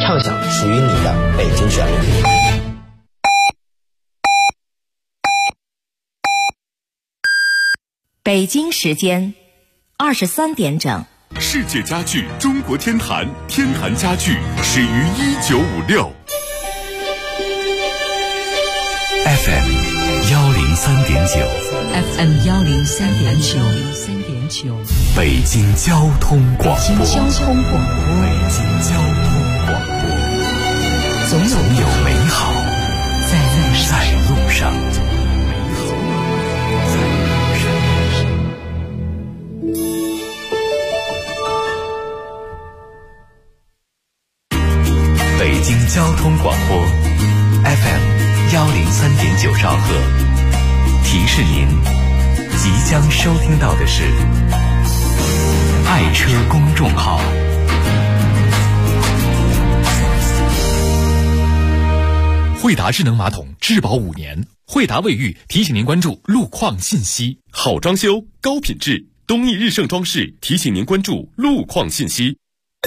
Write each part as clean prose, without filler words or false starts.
畅享属于你的北京旋律。 北京时间23点整。 世界家具中国天坛，天坛家具始于1956。FM 103.9 FM 103.9 北京交通广播。 北京交通广播，总有美好在路上。 北京交通广播 FM 103.9兆赫，提示您即将收听到的是爱车公众号。惠达智能马桶质保5年，惠达卫浴提醒您关注路况信息。好装修高品质，东易日盛装饰提醒您关注路况信息。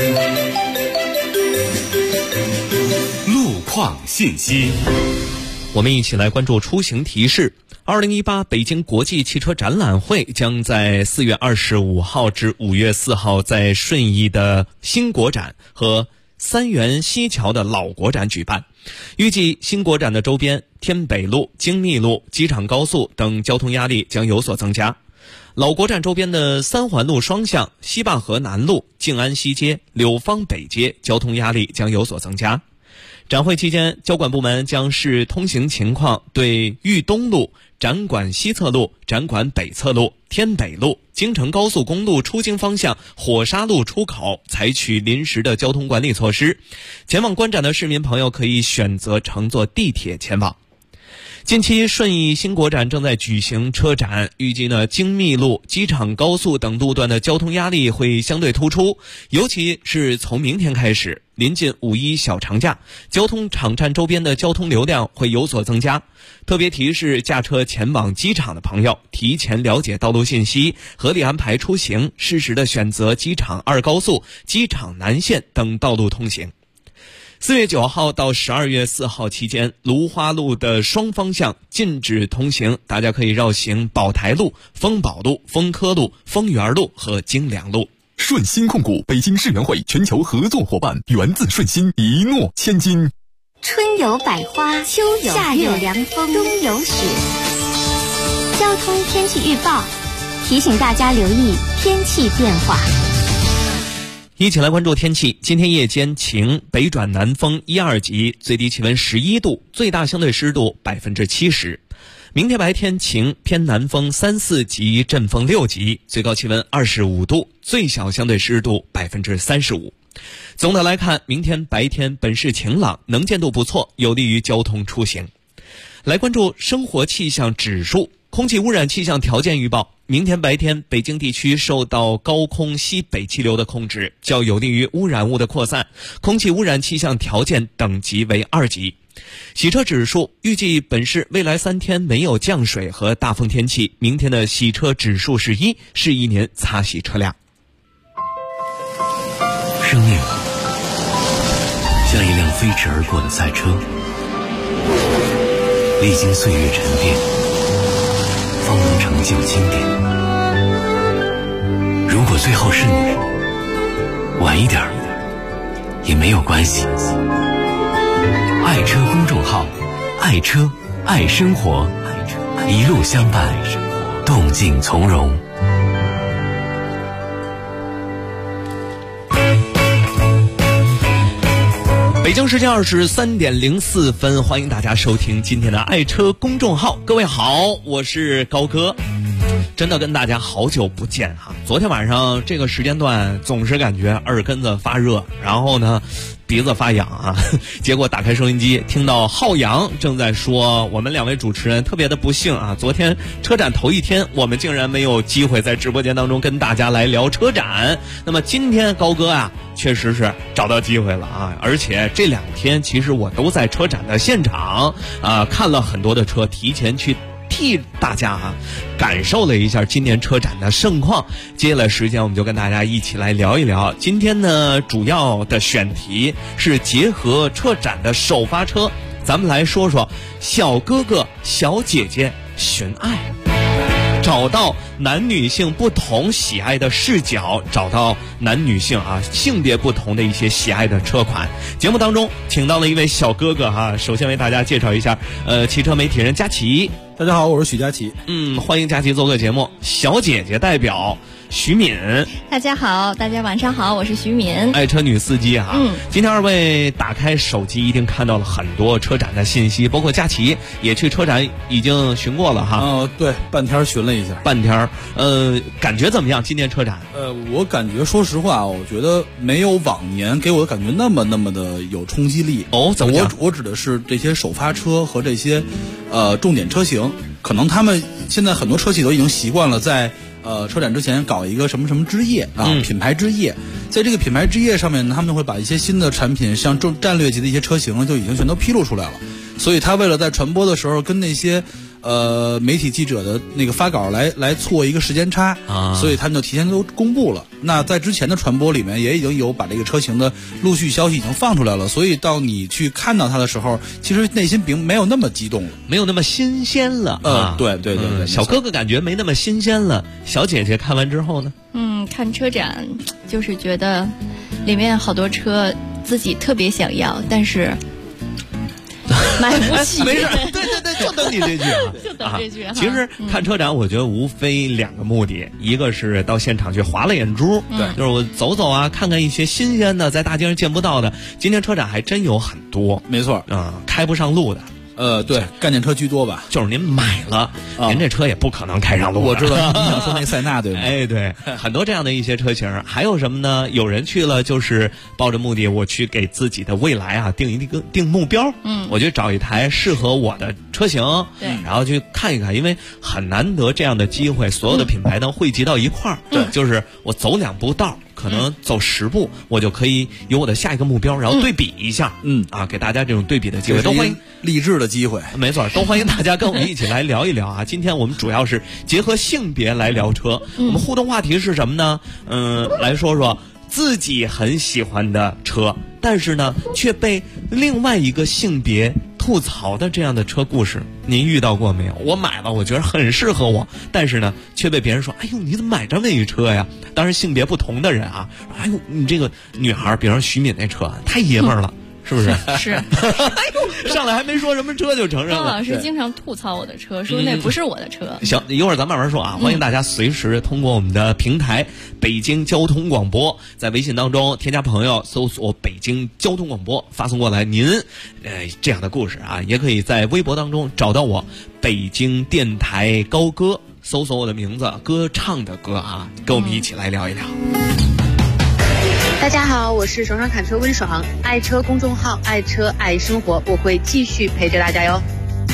路况信息， 我们一起来关注出行提示。2018北京国际汽车展览会将在4月25号至5月4号在顺义的新国展和三元西桥的老国展举办。预计新国展的周边天北路、精密路、机场高速等交通压力将有所增加。老国展周边的三环路双向、西坝河南路、静安西街、柳芳北街交通压力将有所增加。展会期间，交管部门将视通行情况，对豫东路、展馆西侧路、展馆北侧路、天北路、京承高速公路出京方向火沙路出口采取临时的交通管理措施。前往观展的市民朋友可以选择乘坐地铁前往。近期顺义新国展正在举行车展，预计精密路、机场高速等路段的交通压力会相对突出，尤其是从明天开始，临近5·1小长假，交通场站周边的交通流量会有所增加。特别提示驾车前往机场的朋友，提前了解道路信息，合理安排出行，适时的选择机场2高速、机场南线等道路通行。4月9号到12月4号期间，芦花路的双方向禁止通行，大家可以绕行宝台路、丰宝路、丰科路、丰源路和京良路。 顺鑫控股北京世园会全球合作伙伴，源自顺鑫，一诺千金。 春有百花，秋有夏有凉风，冬有雪。交通天气预报提醒大家留意天气变化。 一起来关注天气。今天夜间晴，北转南风1、2级，最低气温11度，最大相对湿度70%。明天白天晴，偏南风3、4级，阵风6级，最高气温25度，最小相对湿度35%。总的来看，明天白天本市晴朗，能见度不错，有利于交通出行。来关注生活气象指数。空气污染气象条件预报，明天白天北京地区受到高空西北气流的控制，较有利于污染物的扩散，空气污染气象条件等级为2级。洗车指数预计本市未来3天没有降水和大风天气，明天的洗车指数是1，适宜您擦洗车辆。 生命像一辆飞驰而过的赛车，历经岁月沉淀，方能成就经典。如果最后是你，晚一点也没有关系。爱车公众号，爱车爱生活，一路相伴，动静从容。 北京时间23点04分，欢迎大家收听今天的爱车公众号。各位好，我是高哥。真的跟大家好久不见哈！昨天晚上这个时间段总是感觉耳根子发热，然后呢鼻子发痒啊，结果打开收音机听到浩洋正在说我们2位主持人特别的不幸啊，昨天车展头一天我们竟然没有机会在直播间当中跟大家来聊车展。那么今天高哥啊确实是找到机会了啊，而且这2天其实我都在车展的现场啊，看了很多的车，提前去替大家感受了一下今年车展的盛况。接下来时间我们就跟大家一起来聊一聊。今天呢，主要的选题是结合车展的首发车，咱们来说说小哥哥小姐姐寻爱，找到男女性不同喜爱的视角，找到男女性性别不同的一些喜爱的车款。节目当中请到了一位小哥哥首先为大家介绍一下汽车媒体人佳琪。 大家好，我是许佳琪。 欢迎佳琪做客节目。小姐姐代表徐敏。 大家好，大家晚上好，我是徐敏， 爱车女司机今天二位打开手机一定看到了很多车展的信息，包括佳琪也去车展已经巡过了对，半天巡了一下。 半天感觉怎么样？今年车展我感觉说实话，我觉得没有往年给我的感觉那么的有冲击力。 怎么讲？ 我指的是这些首发车和这些重点车型，可能他们现在很多车企都已经习惯了在车展之前搞一个什么什么之夜品牌之夜，在这个品牌之夜上面呢，他们会把一些新的产品，像战略级的一些车型就已经全都披露出来了。所以他为了在传播的时候跟那些媒体记者的那个发稿来错一个时间差所以他们就提前都公布了。那在之前的传播里面也已经有把这个车型的陆续消息已经放出来了，所以到你去看到它的时候，其实内心并没有那么激动了， 没有那么新鲜了对， 小哥哥感觉没那么新鲜了。小姐姐看完之后呢？ 看车展就是觉得里面好多车自己特别想要，但是买不起。 没事，对，就等你这句就等这句其实看车展，我觉得无非两个目的，一个是到现场去划了眼珠，就是我走走看看一些新鲜的，在大街上见不到的。今天车展还真有很多， 没错， 开不上路的。 对，概念车居多吧。 就是您买了，您这车也不可能开上路。 我知道你想说那塞纳对吗？ 对，很多这样的一些车型。还有什么呢？有人去了，就是抱着目的，我去给自己的未来定目标。我就找一台适合我的车型， 对， 然后去看一看，因为很难得这样的机会，所有的品牌呢汇集到一块儿。 对， 就是我走2步道。可能走10步，我就可以有我的下一个目标，然后对比一下，给大家这种对比的机会，都欢迎励志的机会， 没错，都欢迎大家跟我们一起来聊一聊今天我们主要是结合性别来聊车，我们互动话题是什么呢？来说说自己很喜欢的车，但是呢却被另外一个性别吐槽的这样的车故事，您遇到过没有？我买了，我觉得很适合我，但是呢却被别人说，哎呦，你怎么买这么一车呀？当然性别不同的人哎呦，你这个女孩，比方说徐敏那车太爷们儿了。是不是？ 是。 哎呦，上来还没说什么车就承认了。 高老师经常吐槽我的车，说那不是我的车。 行，一会儿咱慢慢说欢迎大家随时通过我们的平台北京交通广播，在微信当中添加朋友，搜索北京交通广播，发送过来您这样的故事也可以在微博当中找到我北京电台高歌，搜索我的名字，歌唱的歌跟我们一起来聊一聊。 大家好，我是爽爽侃车温爽，爱车公众号爱车爱生活，我会继续陪着大家哟。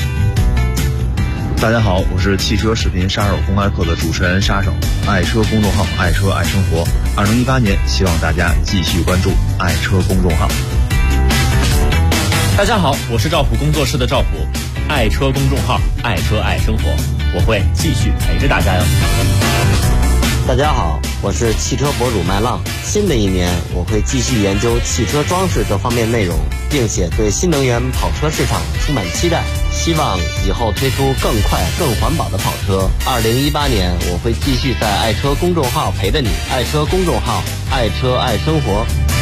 大家好，我是汽车视频杀手公开课的主持人杀手，爱车公众号爱车爱生活。2018年，希望大家继续关注爱车公众号。 大家好，我是赵普工作室的赵普，爱车公众号爱车爱生活，我会继续陪着大家哟。 大家好，我是汽车博主麦浪。新的一年，我会继续研究汽车装饰这方面内容，并且对新能源跑车市场充满期待，希望以后推出更快、更环保的跑车。2018年，我会继续在爱车公众号陪着你，爱车公众号，爱车爱生活。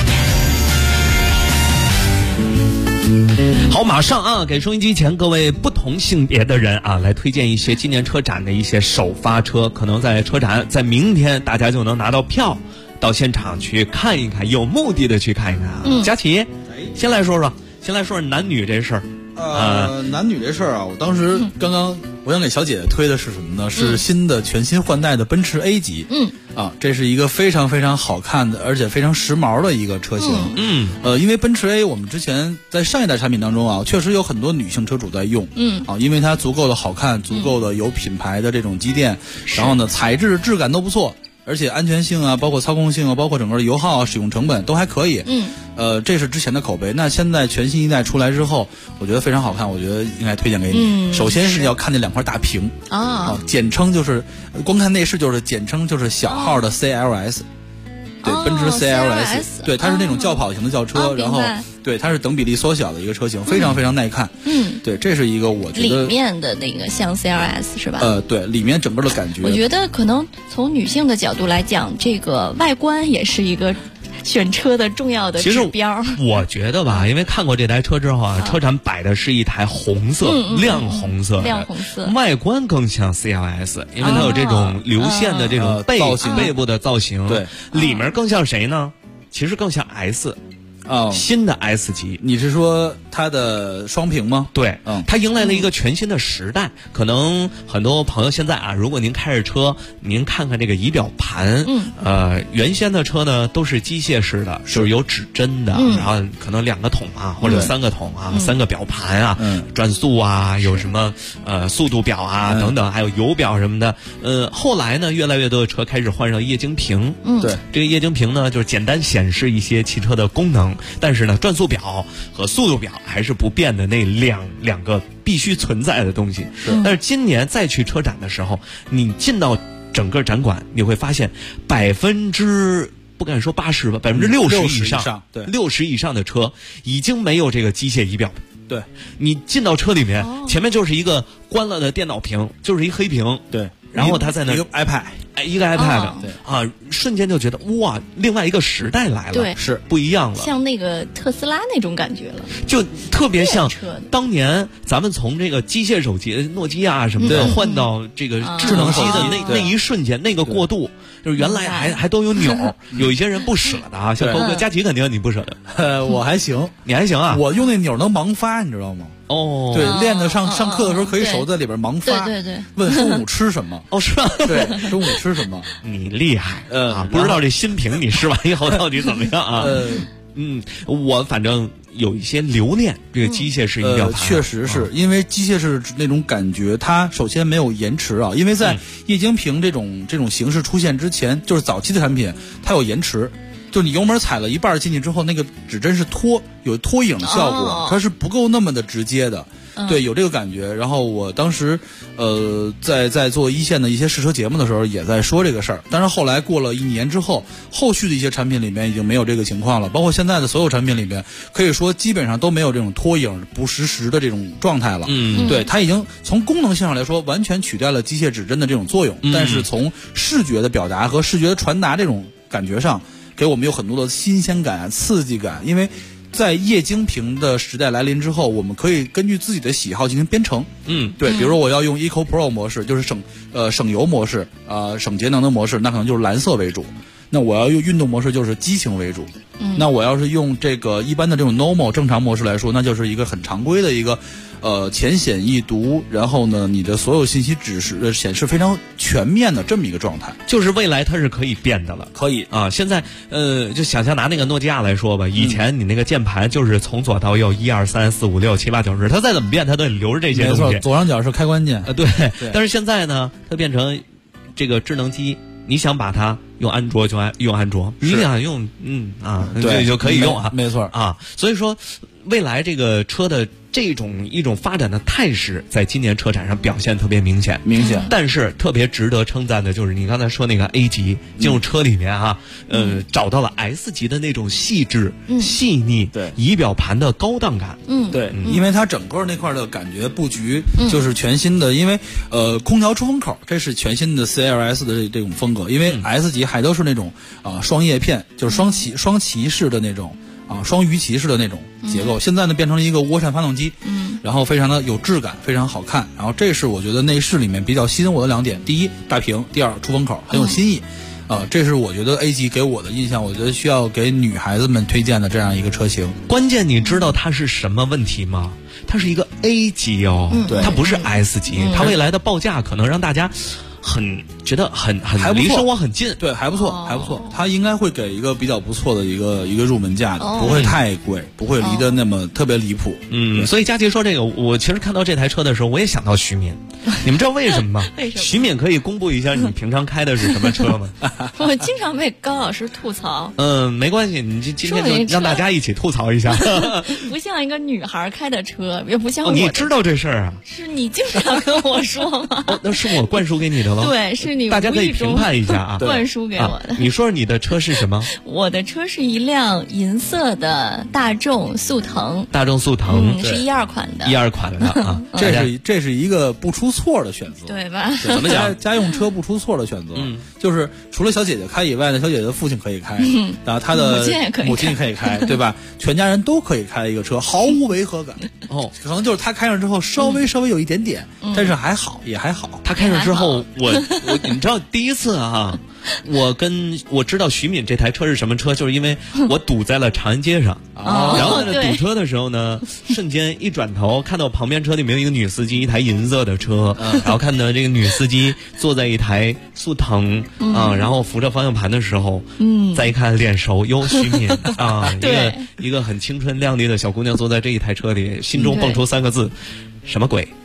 好，马上给收音机前各位不同性别的人来推荐一些今年车展的一些首发车，可能在车展在明天大家就能拿到票，到现场去看一看，有目的的去看一看佳琪，先来说说男女这事儿。 男女这事儿我当时刚刚我想给小姐姐推的是什么呢？是新的全新换代的奔驰 A 级。这是一个非常非常好看的，而且非常时髦的一个车型。因为奔驰 A 我们之前在上一代产品当中确实有很多女性车主在用。因为它足够的好看，足够的有品牌的这种积淀，然后呢材质质感都不错。 而且安全性啊，包括操控性啊，包括整个的油耗啊，使用成本都还可以。这是之前的口碑。那现在全新一代出来之后，我觉得非常好看，我觉得应该推荐给你。首先是要看那2块大屏简称就是光看内饰就是简称就是小号的 CLS。对，奔驰 CLS， 对，它是那种轿跑型的轿车，然后对，它是等比例缩小的一个车型，非常非常耐看。对，这是一个我觉得里面的那个像 CLS 是吧？ 对，里面整个的感觉， 我觉得可能从女性的角度来讲，这个外观也是一个选车的重要的指标。 其实我觉得吧，因为看过这台车之后啊，车展摆的是一台红色、亮红色的，外观更像 CLS， 因为它有这种流线的这种背部的造型。 对， 里面更像谁呢？其实更像 S。新的 S 级， 你是说它的双屏吗？ 对，它迎来了一个全新的时代。可能很多朋友现在啊，如果您开着车，您看看这个仪表盘，原先的车呢都是机械式的，就是有指针的，然后可能2个筒啊，或者3个筒啊，3个表盘啊，转速啊，有什么速度表啊等等，还有油表什么的。后来呢，越来越多的车开始换上液晶屏。 对， 这个液晶屏呢，就是简单显示一些汽车的功能。但是呢，转速表和速度表还是不变的那两个必须存在的东西。但是今年再去车展的时候，你进到整个展馆，你会发现不敢说80吧，60%以上，对，60以上的车已经没有这个机械仪表。 对， 你进到车里面，前面就是一个关了的电脑屏，就是一黑屏。 对， 然后它在那一个 iPad。 一个 iPad，瞬间就觉得哇，另外一个时代来了， 对， 是不一样了， 像那个特斯拉那种感觉了， 就特别像当年咱们从这个机械手机、诺基亚什么的换到这个智能机的那一瞬间，那个过渡，就是原来还都有钮，有一些人不舍得啊，像包括佳琪肯定你不舍得， 我还行， 你还行啊， 我用那钮能盲发，你知道吗？对，练的上课的时候可以手在里边盲发， 对， 问中午吃什么？ 是吧？ 对，中午吃什么？ 你厉害，不知道这新屏你试完以后到底怎么样啊？我反正有一些留恋这个机械式仪表盘， 确实是因为机械式那种感觉，它首先没有延迟啊，因为在液晶屏这种形式出现之前，就是早期的产品它有延迟。就是你油门踩了一半进去之后，那个指针是有拖影的效果，它是不够那么的直接的。对，有这个感觉。然后我当时在做一线的一些试车节目的时候也在说这个事儿，但是后来过了1年之后，后续的一些产品里面已经没有这个情况了，包括现在的所有产品里面，可以说基本上都没有这种拖影不实时的这种状态了。对，它已经从功能性上来说完全取代了机械指针的这种作用，但是从视觉的表达和视觉的传达这种感觉上，给我们有很多的新鲜感、刺激感，因为在液晶屏的时代来临之后，我们可以根据自己的喜好进行编程。对，比如说我要用 Eco Pro 模式，就是省油模式，省节能的模式，那可能就是蓝色为主。那我要用运动模式，就是激情为主。那我要是用这个一般的这种 normal 正常模式来说，那就是一个很常规的一个浅显易读，然后呢，你的所有信息指示显示非常全面的这么一个状态。 就是未来它是可以变的了， 可以啊。现在就想象拿那个诺基亚来说吧，以前你那个键盘就是从左到右1、2、3、4、5、6、7、8、9、10，它再怎么变，它都得留着这些东西。 没错，左上角是开关键。 对。但是现在呢，它变成这个智能机。你想把它用安卓就用安卓，你想用对就可以用啊， 没错啊。所以说，未来这个车的一种发展的态势，在今年车展上表现特别明显。但是特别值得称赞的就是你刚才说那个 A 级进入车里面啊，找到了 S 级的那种细致、细腻， 对仪表盘的高档感。 对，因为它整个那块的感觉布局就是全新的，因为空调出风口这是全新的 CLS 的这种风格，因为 S 级还都是那种双叶片，就是双旗式的那种。双鱼鳍式的那种结构，现在呢变成了一个涡扇发动机，然后非常的有质感，非常好看。然后这是我觉得内饰里面比较吸引我的2点：第一，大屏；第二，出风口很有新意。这是我觉得 A 级给我的印象，我觉得需要给女孩子们推荐的这样一个车型。 关键你知道它是什么问题吗？它是一个 A 级哦，它不是 S 级，它未来的报价可能让大家觉得很离生活很近， 对，还不错，它应该会给一个比较不错的一个入门价的，不会太贵，不会离得那么特别离谱。 所以佳琪说这个，我其实看到这台车的时候，我也想到徐敏， 你们知道为什么吗？ 为什么？ 徐敏可以公布一下你平常开的是什么车吗？ 我经常被高老师吐槽。 没关系，你今天就让大家一起吐槽一下。 不像一个女孩开的车，也不像我。 你知道这事儿啊？ 是你经常跟我说吗？ 那是我灌输给你的了。 对，是你。 大家可以评判一下啊。 灌输给我的。 你说你的车是什么？ 我的车是一辆银色的大众速腾。 大众速腾是12款的。 12款的啊， 这是一个不出错的选择， 对吧？ 怎么讲？家用车不出错的选择，就是除了小姐姐开以外呢，小姐姐的父亲可以开，然后她的母亲也可以开，对吧？全家人都可以开一个车，毫无违和感。可能就是他开上之后稍微有一点点，但是还好，也还好。 他开上之后，你知道第一次啊。我知道徐敏这台车是什么车，就是因为我堵在了长安街上，然后在那堵车的时候呢，瞬间一转头看到旁边车里面有一个女司机，一台银色的车，然后看到这个女司机坐在一台速腾然后扶着方向盘的时候，再一看脸熟，哟，徐敏啊，一个很青春靓丽的小姑娘坐在这一台车里，心中蹦出3个字。什么鬼？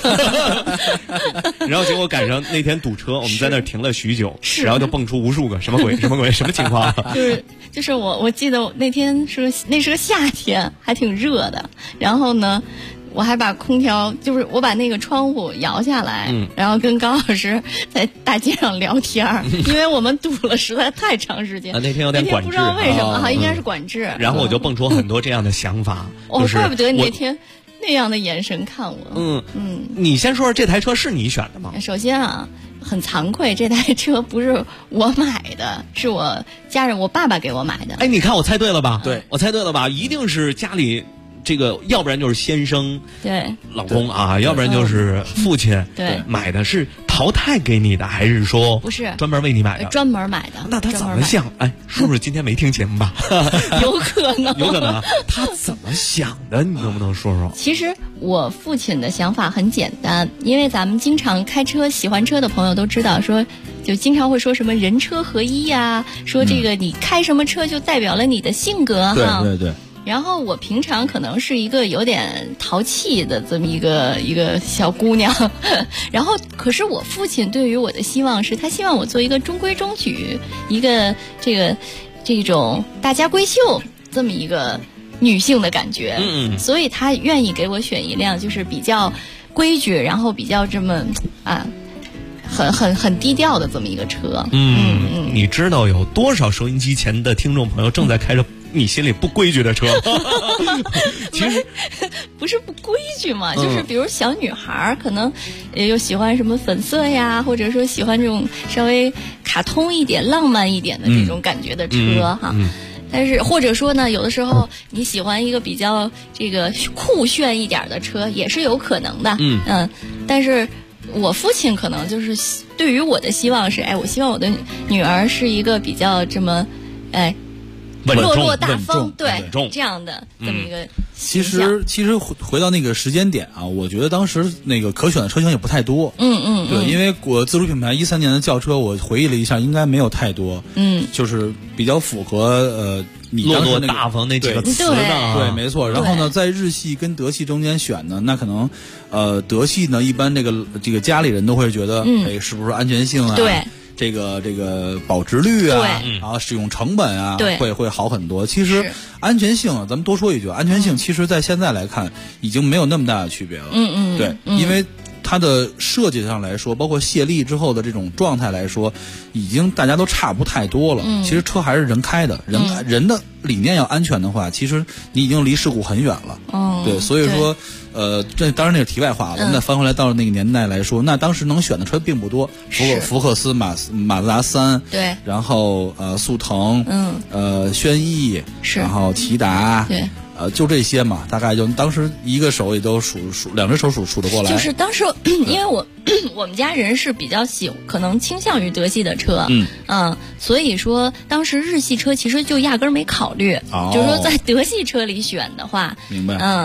然后结果赶上那天堵车，我们在那儿停了许久，然后就蹦出无数个什么鬼什么鬼什么情况？ 就是我记得那天那是个夏天，还挺热的。然后呢，我还把空调，就是我把那个窗户摇下来，然后跟高老师在大街上聊天，因为我们堵了实在太长时间。 那天有点管制， 不知道为什么应该是管制。 然后我就蹦出很多这样的想法， 怪不得你那天。那样的眼神看我， 你先说说这台车是你选的吗？ 首先啊，很惭愧，这台车不是我买的，是我家人，我爸爸给我买的。 哎，你看我猜对了吧？ 对， 我猜对了吧？一定是家里这个，要不然就是先生， 对， 老公啊，要不然就是父亲， 对， 买的是淘汰给你的，还是说不是专门为你买的？ 专门买的。 那他怎么想？哎，是不是今天没听节目吧？ 有可能， 有可能。他怎么想的？你能不能说说？ 其实我父亲的想法很简单，因为咱们经常开车、喜欢车的朋友都知道，说就经常会说什么人车合一呀，说这个你开什么车就代表了你的性格哈。 对。 然后我平常可能是一个有点淘气的这么一个小姑娘，然后可是我父亲对于我的希望是他希望我做一个中规中矩，一个这种大家闺秀这么一个女性的感觉，所以他愿意给我选一辆就是比较规矩，然后比较这么很低调的这么一个车。 你知道有多少收音机前的听众朋友正在开着你心里不规矩的车？其实不是不规矩嘛，就是比如小女孩可能又喜欢什么粉色呀，或者说喜欢这种稍微卡通一点、浪漫一点的这种感觉的车哈。但是或者说呢，有的时候你喜欢一个比较这个酷炫一点的车也是有可能的。但是我父亲可能就是对于我的希望是，我希望我的女儿是一个比较这么落落大方，对，这样的这么一个其实回到那个时间点啊，我觉得当时那个可选的车型也不太多。对，因为我自主品牌13年的轿车，我回忆了一下，应该没有太多。就是比较符合你落落大方那几个词的。 对，没错。然后呢，在日系跟德系中间选呢，那可能德系呢，一般这个家里人都会觉得，是不是安全性啊？ 对。 这个保值率啊，然后使用成本啊，会好很多。其实安全性啊，咱们多说一句，安全性其实在现在来看已经没有那么大的区别了。对，因为它的设计上来说，包括卸力之后的这种状态来说，已经大家都差不太多了。其实车还是人开的，人的理念要安全的话，其实你已经离事故很远了。对，所以说。这当然那是题外话了。我们再翻回来到了那个年代来说，那当时能选的车并不多，福克斯、马自达3， 对， 然后速腾，轩逸，是，然后骐达， 对， 就这些嘛，大概就当时一个手也都两只手数得过来。 就是当时因为我们家人是比较可能倾向于德系的车，所以说当时日系车其实就压根儿没考虑，就是说在德系车里选的话， 明白，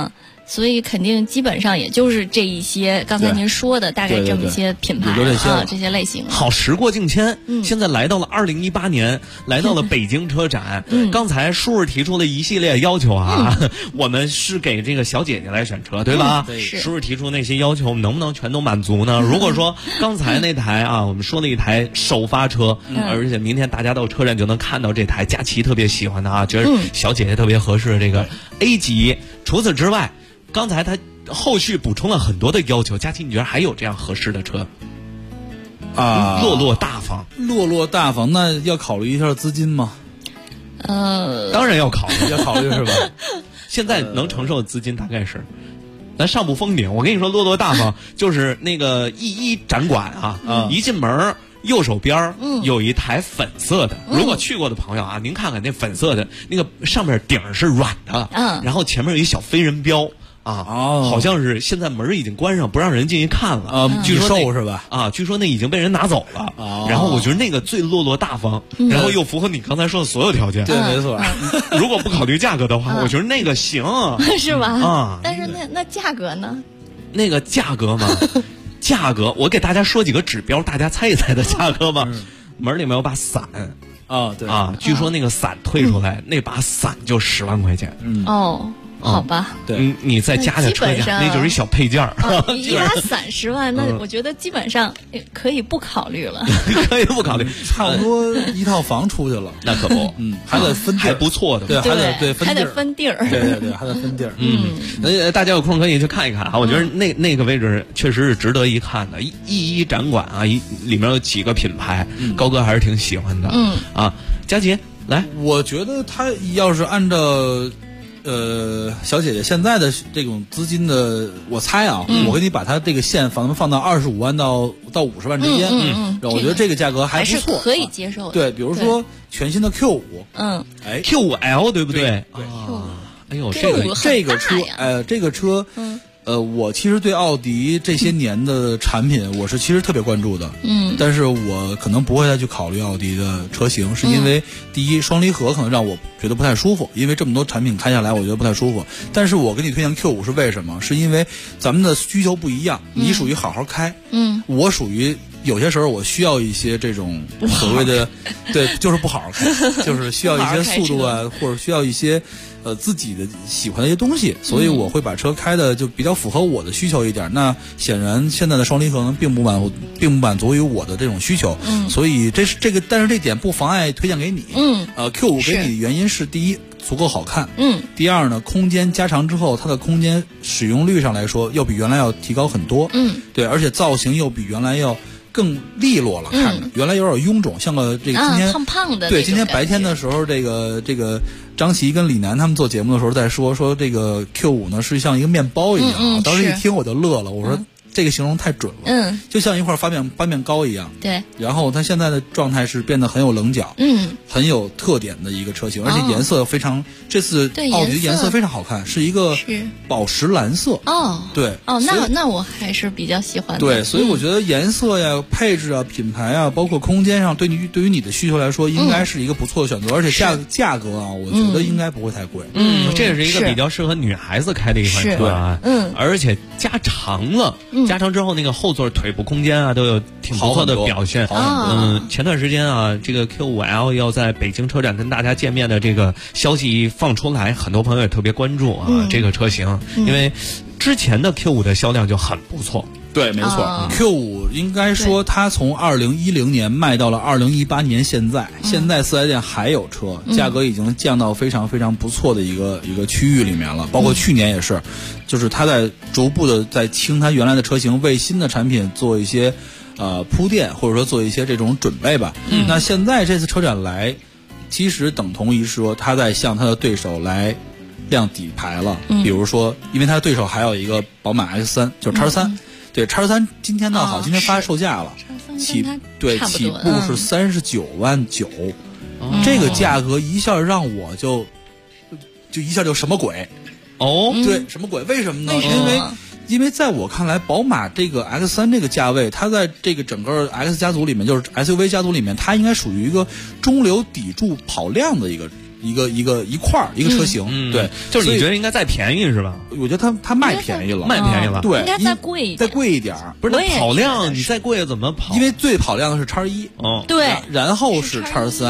所以肯定基本上也就是这一些，刚才您说的大概这么一些品牌这些类型。 好，时过境迁，现在来到了2018年，来到了北京车展。刚才叔叔提出了一系列要求啊，我们是给这个小姐姐来选车，对吧？叔叔提出那些要求，能不能全都满足呢？如果说刚才那台啊，我们说了一台首发车，而且明天大家到车展就能看到这台佳琪特别喜欢的啊，觉得小姐姐特别合适的这个 A 级。除此之外，刚才他后续补充了很多的要求，佳琪，你觉得还有这样合适的车？落落大方， 那要考虑一下资金吗？ 当然要考虑， 要考虑是吧？ 现在能承受的资金大概是，咱上不封顶。我跟你说，落落大方就是那个E1展馆啊，一进门右手边有一台粉色的，如果去过的朋友啊，您看看那粉色的那个上面顶是软的，然后前面有一小飞人标。好像是现在门已经关上，不让人进去看了。 据说是吧？ 据说那已经被人拿走了。然后我觉得那个最落落大方，然后又符合你刚才说的所有条件。 对，没错。 如果不考虑价格的话，我觉得那个行， 是吧？但是那价格呢？ 那个价格嘛，价格我给大家说几个指标，大家猜一猜的价格吧。门里面有把伞。 对据说那个伞退出来，那把伞就10万块钱。 好吧， 对， 你再加点车价，那就是一小配件一把伞10万，那我觉得基本上可以不考虑了。 可以不考虑， 差不多一套房出去了。 那可不， 还得分地儿， 还不错的， 对，还得分地儿， 对，还得分地儿。 大家有空可以去看一看啊，我觉得那个位置确实是值得一看的。E1展馆啊，里面有几个品牌，高哥还是挺喜欢的。佳琪来， 我觉得他要是按照。小姐姐现在的这种资金的，我猜啊，我给你把它这个线放到25万到50万之间，我觉得这个价格还不错， 可以接受的。 对，比如说全新的 Q5， Q5L 对不对？哎呦，这个车，我其实对奥迪这些年的产品，我是其实特别关注的。但是我可能不会再去考虑奥迪的车型，是因为第一，双离合可能让我觉得不太舒服，因为这么多产品开下来，我觉得不太舒服。但是我给你推荐 Q5 是为什么？是因为咱们的需求不一样，你属于好好开，我属于有些时候我需要一些这种所谓的，对，就是不好好开，就是需要一些速度啊，或者需要一些。自己的喜欢的一些东西，所以我会把车开的就比较符合我的需求一点。那显然现在的双离合并不满足于我的这种需求，所以但是这点不妨碍推荐给你。Q5 给你的原因是第一，足够好看。第二呢，空间加长之后，它的空间使用率上来说，要比原来要提高很多。对，而且造型又比原来要更利落了，看着原来有点臃肿，像个这个今天胖的。 对，今天白天的时候，这个张琪跟李楠他们做节目的时候在说这个 Q5 呢是像一个面包一样。当时一听我就乐了，我说这个形容太准了。就像一块发面糕一样。 对。 然后它现在的状态是变得很有棱角，很有特点的一个车型，而且颜色非常。这次奥迪的颜色非常好看，是一个宝石蓝色。对。 那我还是比较喜欢的。 对，所以我觉得颜色呀、配置啊、品牌啊，包括空间上，对于你的需求来说，应该是一个不错的选择。而且价格啊，我觉得应该不会太贵。 这也是一个比较适合女孩子开的一款车啊。而且加长了，加长之后那个后座腿部空间啊，都有挺不错的表现。前段时间啊，这个 Q5L 要在北京车展跟大家见面的这个消息放出来，很多朋友也特别关注啊，这个车型，因为之前的 Q5 的销量就很不错。 对，没错。Q5 应该说它从2010年卖到了2018年，现在4S店还有车，价格已经降到非常非常不错的一个区域里面了。包括去年也是，就是它在逐步的在清它原来的车型，为新的产品做一些铺垫，或者说做一些这种准备吧。那现在这次车展来，其实等同于说他在向他的对手来亮底牌了。比如说，因为他的对手还有一这宝马 X3，就是X3。对，X3今天闹好，今天发售价了，起步是39.9万，这个价格一下让我就一下就什么鬼？对，什么鬼？为什么呢？因为在我看来，宝马这个 X3 这个价位，它在这个整个 X 家族里面，就是 SUV 家族里面，它应该属于一个中流砥柱跑量的一个一块儿一个车型，对， 就是你觉得应该再便宜是吧？ 我觉得它卖便宜了，对， 应该再贵一点， 再贵一点。 不是那跑量你再贵怎么跑？ 因为最跑量的是X1， 对， 然后是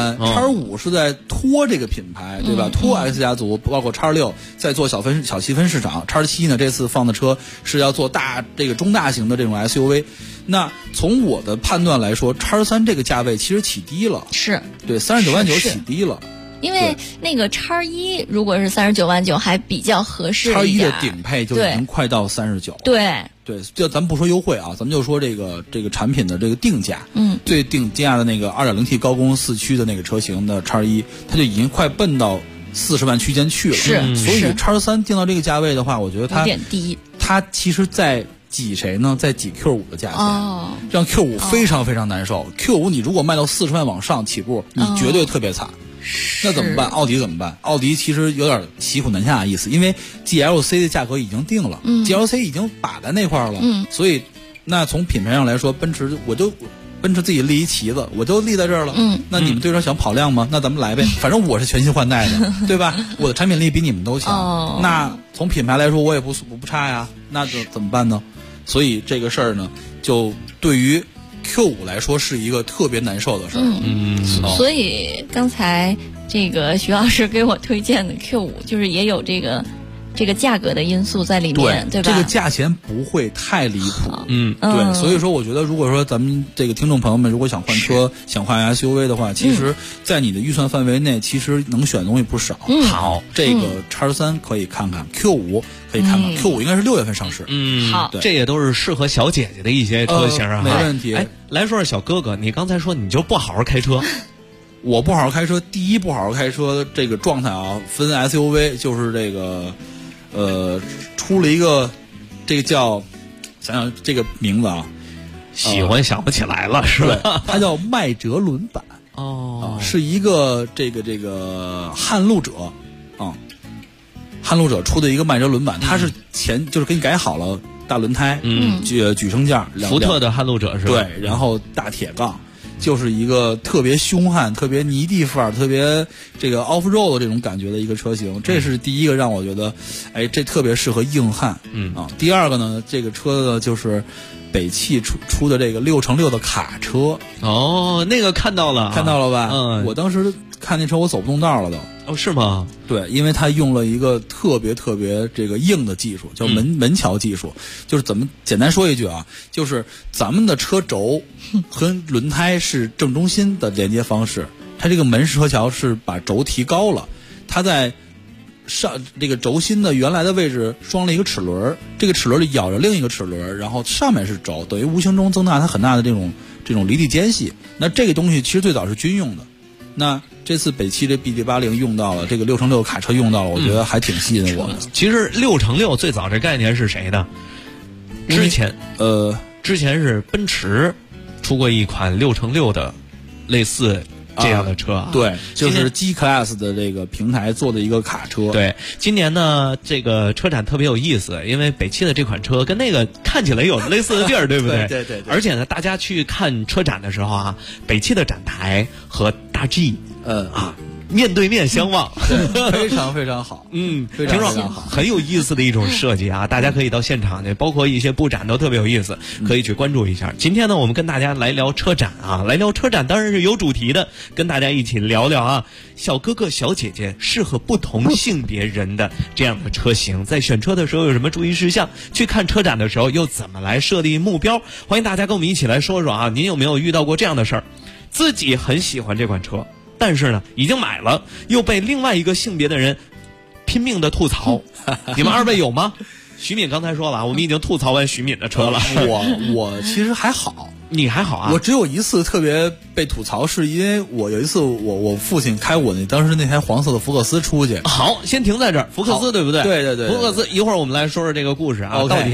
X3，X5是在拖这个品牌，对吧？拖 X 家族，包括X6，在做小细分市场。X7呢，这次放的车是要做这个中大型的这种 SUV。那从我的判断来说，X3这个价位其实起低了， 是对39.9万起低了。 因为那个X1如果是39.9万还比较合适一点， X1的顶配就已经快到39。对，就咱们不说优惠啊，咱们就说这个产品的这个定价，最定价的那个 2.0T 高功4驱的那个车型的X1，它就已经快奔到40万区间去了。所以X3定到这个价位的话，我觉得它有点低。 它其实在挤谁呢？在挤 Q5的价钱，让 Q5 非常非常难受。Q5 你如果卖到40万往上起步，你绝对特别惨。那怎么办？奥迪怎么办？奥迪其实有点骑虎难下的意思，因为 GLC 的价格已经定了，GLC 已经把在那块了，所以那从品牌上来说，奔驰自己立一旗子，我就立在这儿了。那你们对手想跑量吗？那咱们来呗，反正我是全新换代的，对吧？我的产品力比你们都强。那从品牌来说，我也不差呀。那就怎么办呢？所以这个事儿呢，就对于Q5来说是一个特别难受的事儿。 所以刚才这个徐老师给我推荐的Q5，就是也有这个价格的因素在里面，对吧？ 这个价钱不会太离谱。对，所以说我觉得，如果说咱们这个听众朋友们如果想换车、想换 SUV 的话，其实，在你的预算范围内，其实能选的东西不少。好，这个X3可以看看，Q5可以看看，Q5应该是6月份上市。 好， 这也都是适合小姐姐的一些车型啊， 没问题。 来说说小哥哥，你刚才说你就不好好开车。 我不好好开车，第一不好好开车这个状态啊，分 SUV 就是这个。出了一个，这个叫，想想这个名字啊， 喜欢想不起来了，是吧？ 它叫迈哲伦版是一个这个撼路者撼路者出的一个迈哲伦版，它是就是给你改好了大轮胎，举升架， 福特的撼路者是吧？ 对，然后大铁杠。就是一个特别凶悍、特别泥地范儿、特别这个 off road 的这种感觉的一个车型，这是第一个让我觉得，这特别适合硬汉。第二个呢，这个车呢就是北汽出的这个6x6的卡车。那个看到了吧？我当时看那车我走不动道了都。 是吗？ 对，因为它用了一个特别这个硬的技术，叫门桥技术。就是简单说一句啊，就是咱们的车轴和轮胎是正中心的连接方式，它这个门车桥是把轴提高了，它在上这个轴心的原来的位置装了一个齿轮，这个齿轮里咬着另一个齿轮，然后上面是轴，等于无形中增大它很大的这种离地间隙。那这个东西其实最早是军用的，那这次北汽这 BD80 用到了，这个6x6卡车用到了，我觉得还挺吸引我的。 其实6x6最早这概念是谁的？之前是奔驰出过一款6x6的类似这样的车， 对，就是 G Class 的这个平台做的一个卡车。 对，今年呢这个车展特别有意思，因为北汽的这款车跟那个看起来有类似的地儿，对不对？ 对。 而且呢，大家去看车展的时候啊，北汽的展台和大 G 面对面相望， 非常非常好。非常非常好， 很有意思的一种设计啊！大家可以到现场去，包括一些布展都特别有意思，可以去关注一下。今天呢，我们跟大家来聊车展啊，来聊车展当然是有主题的，跟大家一起聊聊啊，小哥哥小姐姐适合不同性别人的这样的车型，在选车的时候有什么注意事项？去看车展的时候又怎么来设立目标？欢迎大家跟我们一起来说说啊，您有没有遇到过这样的事儿？自己很喜欢这款车，但是呢，已经买了，又被另外一个性别的人拼命的吐槽，你们二位有吗？徐敏刚才说了，我们已经吐槽完徐敏的车了。 我其实还好， 你还好啊？ 我只有一次特别被吐槽，是因为我有一次我父亲开我当时那台黄色的福克斯出去。 好，先停在这儿，福克斯对不对？ 对。 福克斯，一会儿我们来说说这个故事啊，到底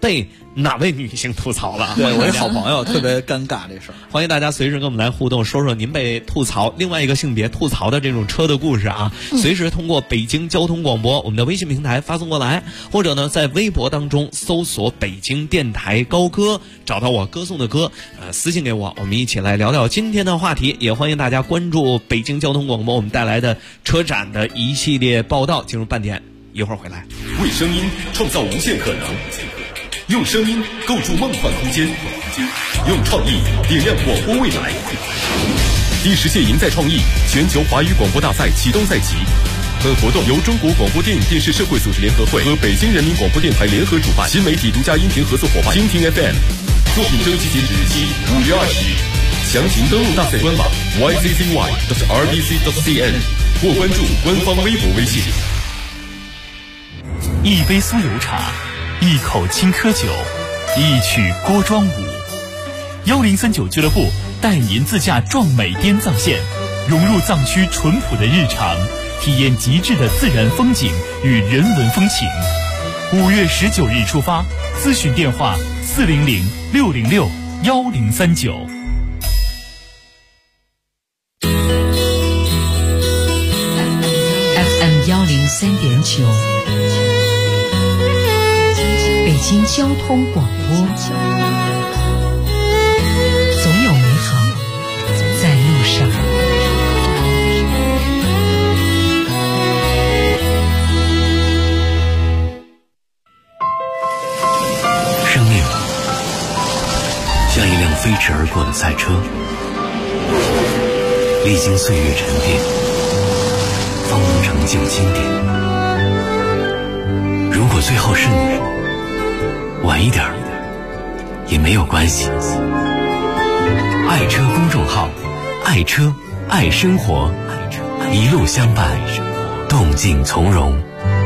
被哪位女性吐槽了？ 对，我一好朋友特别尴尬这事儿。 欢迎大家随时跟我们来互动，说说您被吐槽另外一个性别吐槽的这种车的故事啊。随时通过北京交通广播我们的微信平台发送过来，或者呢在微博当中搜索北京电台高歌，找到我歌颂的歌，私信给我，我们一起来聊聊今天的话题。也欢迎大家关注北京交通广播我们带来的车展的一系列报道。进入半点，一会儿回来。 为声音创造无限可能，用声音构筑梦幻空间，用创意点亮广播未来。第10届赢在创意全球华语广播大赛启动赛期，本活动由中国广播电影电视社会组织联合会和北京人民广播电台联合主办，新媒体独家音频合作伙伴蜻蜓 FM。作品征集截止日期5月20日，详情登录大赛官网 yccy.rbc.cn 或关注官方微博微信。 一杯酥油茶，一口青稞酒，一曲锅庄舞。1039俱乐部带您自驾壮美滇藏线，融入藏区淳朴的日常，体验极致的自然风景与人文风情。5月19日出发，咨询电话400-606-1039。 FM103.9，北京交通广播，总有美好在路上。 生命像一辆飞驰而过的赛车，历经岁月沉淀，方能成就经典。如果最后是你，晚一点也没有关系。爱车公众号，爱车爱生活，一路相伴，动静从容。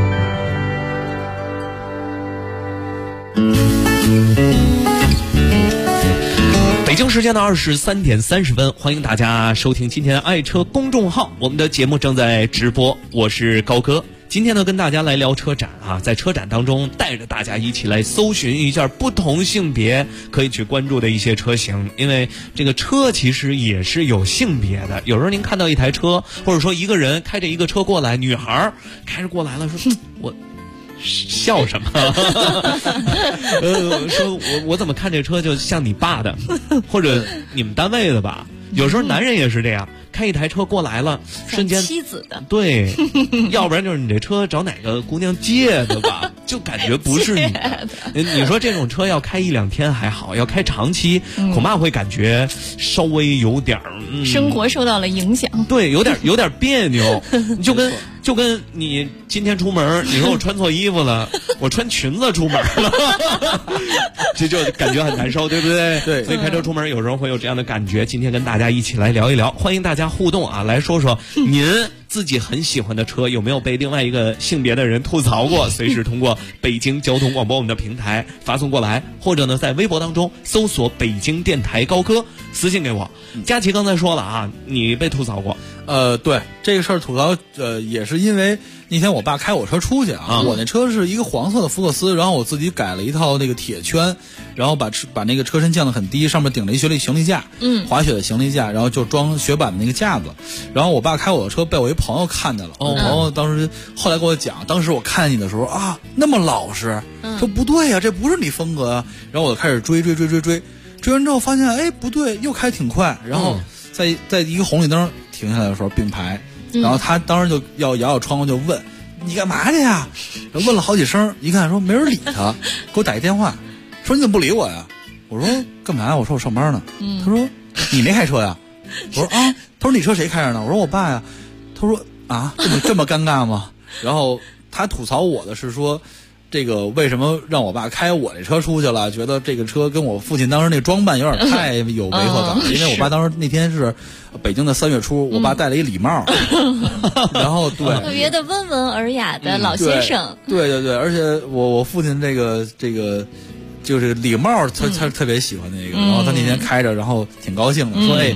北京时间的23点30分，欢迎大家收听今天的爱车公众号，我们的节目正在直播，我是高哥。今天呢，跟大家来聊车展啊，在车展当中带着大家一起来搜寻一下不同性别可以去关注的一些车型，因为这个车其实也是有性别的。有时候您看到一台车，或者说一个人开着一个车过来，女孩开着过来了，说我笑什么？说我怎么看这车就像你爸的，或者你们单位的吧？有时候男人也是这样，开一台车过来了，瞬间妻子的， 对，要不然就是你这车找哪个姑娘借的吧，就感觉不是你的。你说这种车要开1-2天还好，要开长期，恐怕会感觉稍微有点生活受到了影响。 对，有点别扭，就跟你今天出门，你说我穿错衣服了，我穿裙子出门了，这就感觉很难受，对不对？ 对， 所以开车出门有时候会有这样的感觉。今天跟大家一起来聊一聊，欢迎大家互动啊，来说说您自己很喜欢的车有没有被另外一个性别的人吐槽过？随时通过北京交通广播我们的平台发送过来，或者呢在微博当中搜索北京电台高歌，私信给我。佳琪刚才说了啊，你被吐槽过。 对，这个事儿吐槽也是因为那天我爸开我车出去啊，我那车是一个黄色的福克斯，然后我自己改了一套那个铁圈，然后把那个车身降得很低，上面顶了一行李架，滑雪的行李架，然后就装雪板的那个架子。然后我爸开我的车被我一朋友看见了，我朋友当时后来跟我讲，当时我看见你的时候啊，那么老实，说不对呀，这不是你风格啊。然后我就开始追完之后发现，哎，不对，又开挺快，然后在一个红绿灯停下来的时候并排，然后他当时就要摇窗户就问你干嘛去呀？问了好几声，一看说没人理他，给我打一电话说你怎么不理我呀？我说干嘛呀？我说我上班呢。他说你没开车呀？我说啊。他说你车谁开着呢？我说我爸呀。他说啊，这么尴尬吗？然后他吐槽我的是说，这个为什么让我爸开我这车出去了？觉得这个车跟我父亲当时那装扮有点太有违和感了。因为我爸当时那天是北京的3月初，我爸戴了一礼帽，然后对， 特别的温文尔雅的老先生。 对，而且我父亲这个就是礼帽，他特别喜欢那个。然后他那天开着，然后挺高兴的，说哎，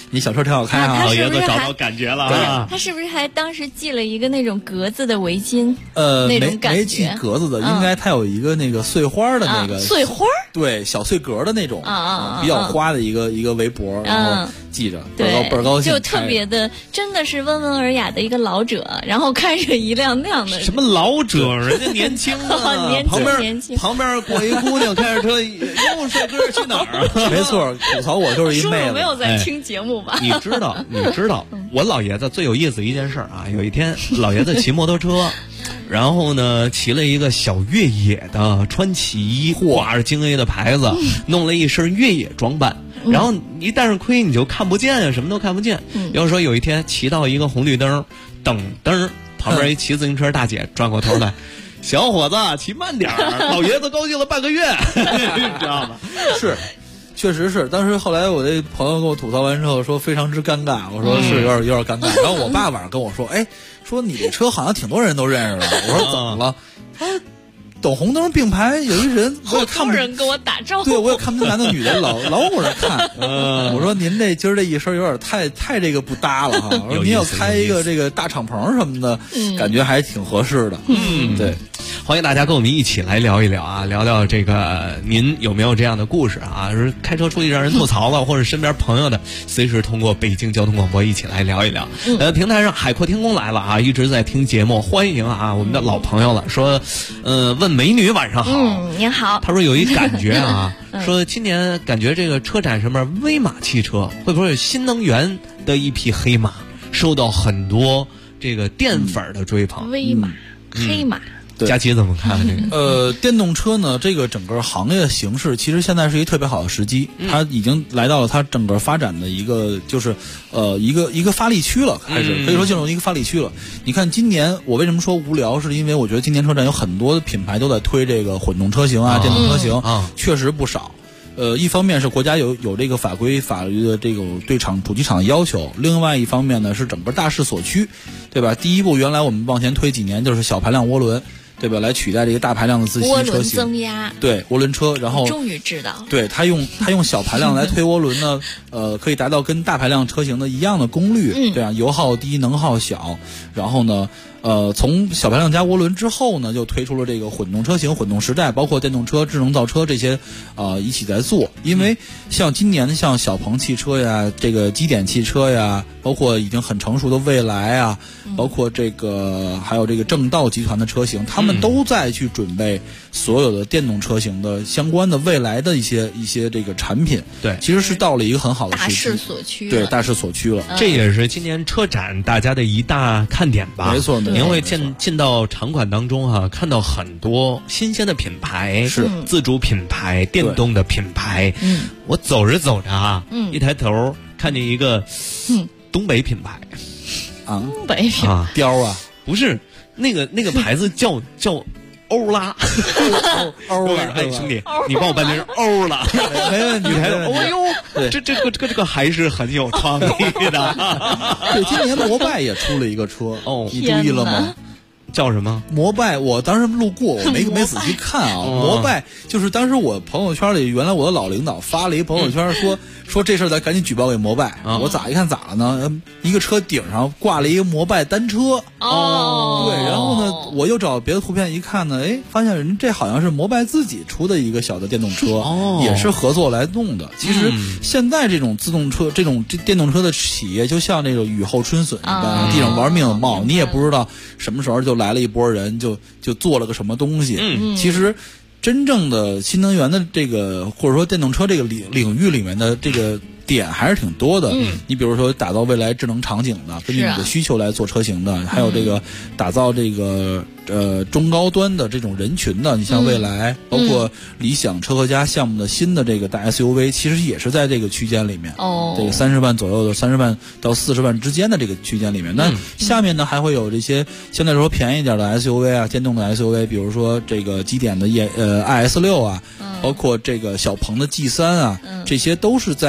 你小车挺好开啊。 老爷子找到感觉了啊。 他是不是还当时系了一个那种格子的围巾？那种感觉没系格子的，应该他有一个那个碎花的那个碎花， 对，小碎格的那种比较花的一个围脖，然后系着，倍儿高兴， 就特别的，真的是温文尔雅的一个老者，然后开着一辆那样的什么老者，人家年轻啊，旁边过一姑娘开着车，又帅哥去哪儿啊？ 没错，吐槽我就是一妹子。 没有在听节目吧？ 你知道，我老爷子最有意思一件事啊，有一天老爷子骑摩托车。然后呢，骑了一个小越野的川崎，挂着京 A 的牌子，弄了一身越野装扮。然后一戴上盔，你就看不见啊，什么都看不见。要是说有一天骑到一个红绿灯，等灯，旁边一骑自行车大姐转过头来，小伙子骑慢点儿，老爷子高兴了半个月，你知道吗？ 是。确实是，当时后来我这朋友跟我吐槽完之后说非常之尴尬，我说是有点尴尬。然后我爸晚上跟我说，说你这车好像挺多人都认识了。我说怎么了？他等红灯并排有一人，我也看不人跟我打招呼， 对我也看不清男的女的，老往这看。我说您这今儿这一身有点太这个不搭了哈。我说您要开一个这个大敞篷什么的，感觉还挺合适的。对。 欢迎大家跟我们一起来聊一聊啊，聊聊这个您有没有这样的故事啊？是开车出去让人吐槽了，或者身边朋友的，随时通过北京交通广播一起来聊一聊。平台上海阔天空来了啊，一直在听节目，欢迎啊，我们的老朋友了。说，问美女晚上好， 您好。 他说有一感觉啊，说今年感觉这个车展上面威马汽车会不会有新能源的一匹黑马，受到很多这个电粉的追捧？ 威马、黑马。 佳琪怎么看这个？电动车呢，这个整个行业形势其实现在是一个特别好的时机，它已经来到了它整个发展的一个就是一个发力区了，开始可以说进入一个发力区了。你看今年我为什么说无聊，是因为我觉得今年车展有很多的品牌都在推这个混动车型啊、电动车型，确实不少。一方面是国家有这个法律的这种对主机厂的要求，另外一方面呢是整个大势所趋，对吧？第一步原来我们往前推几年就是小排量涡轮。对吧？来取代这个大排量的自吸车型， 涡轮增压， 对涡轮车，然后终于知道， 对它用小排量来推涡轮呢，可以达到跟大排量车型的一样的功率，对啊，油耗低，能耗小，然后呢。从小排量加涡轮之后呢，就推出了这个混动车型、混动时代，包括电动车、智能造车这些，一起在做。因为像今年像小鹏汽车呀、这个基点汽车呀，包括已经很成熟的蔚来啊，包括这个还有这个正道集团的车型，他们都在去准备所有的电动车型的相关的未来的一些这个产品。 对， 其实是到了一个很好的大势所趋。 对，大势所趋了。 这也是今年车展大家的一大看点吧？ 没错。 您会进到场馆当中哈，看到很多新鲜的品牌， 是自主品牌、电动的品牌。我走着走着啊，一抬头看见一个东北品牌啊， 东北品牌雕啊， 不是那个牌子叫欧拉， 欧拉， 哎，兄弟，你帮我办成欧了， 没问题。 哦呦，这个还是很有创意的。 对，今年摩拜也出了一个车，你注意了吗？ 叫什么？ 摩拜，我当时路过，我没仔细看啊。摩拜就是当时我朋友圈里，原来我的老领导发了一朋友圈说这事儿咱赶紧举报给摩拜。我咋一看咋了呢？一个车顶上挂了一个摩拜单车。对，然后呢，我又找别的图片一看呢，发现人这好像是摩拜自己出的一个小的电动车，也是合作来弄的。其实现在这种自动车、这电动车的企业，就像那个雨后春笋一般，地上玩命的冒，你也不知道什么时候就来了一波人，就做了个什么东西。其实真正的新能源的这个或者说电动车这个领域里面的这个点还是挺多的。你比如说打造未来智能场景的，根据你的需求来做车型的，还有这个打造这个中高端的这种人群的，你像蔚来，包括理想车和家项目的新的这个大 SUV， 其实也是在这个区间里面。这个30万左右的，30万到40万之间的这个区间里面。那下面呢还会有这些相对来说便宜一点的 SUV 啊，电动的 SUV， 比如说这个基点的IS6啊，包括这个小鹏的 G3啊，这些都是在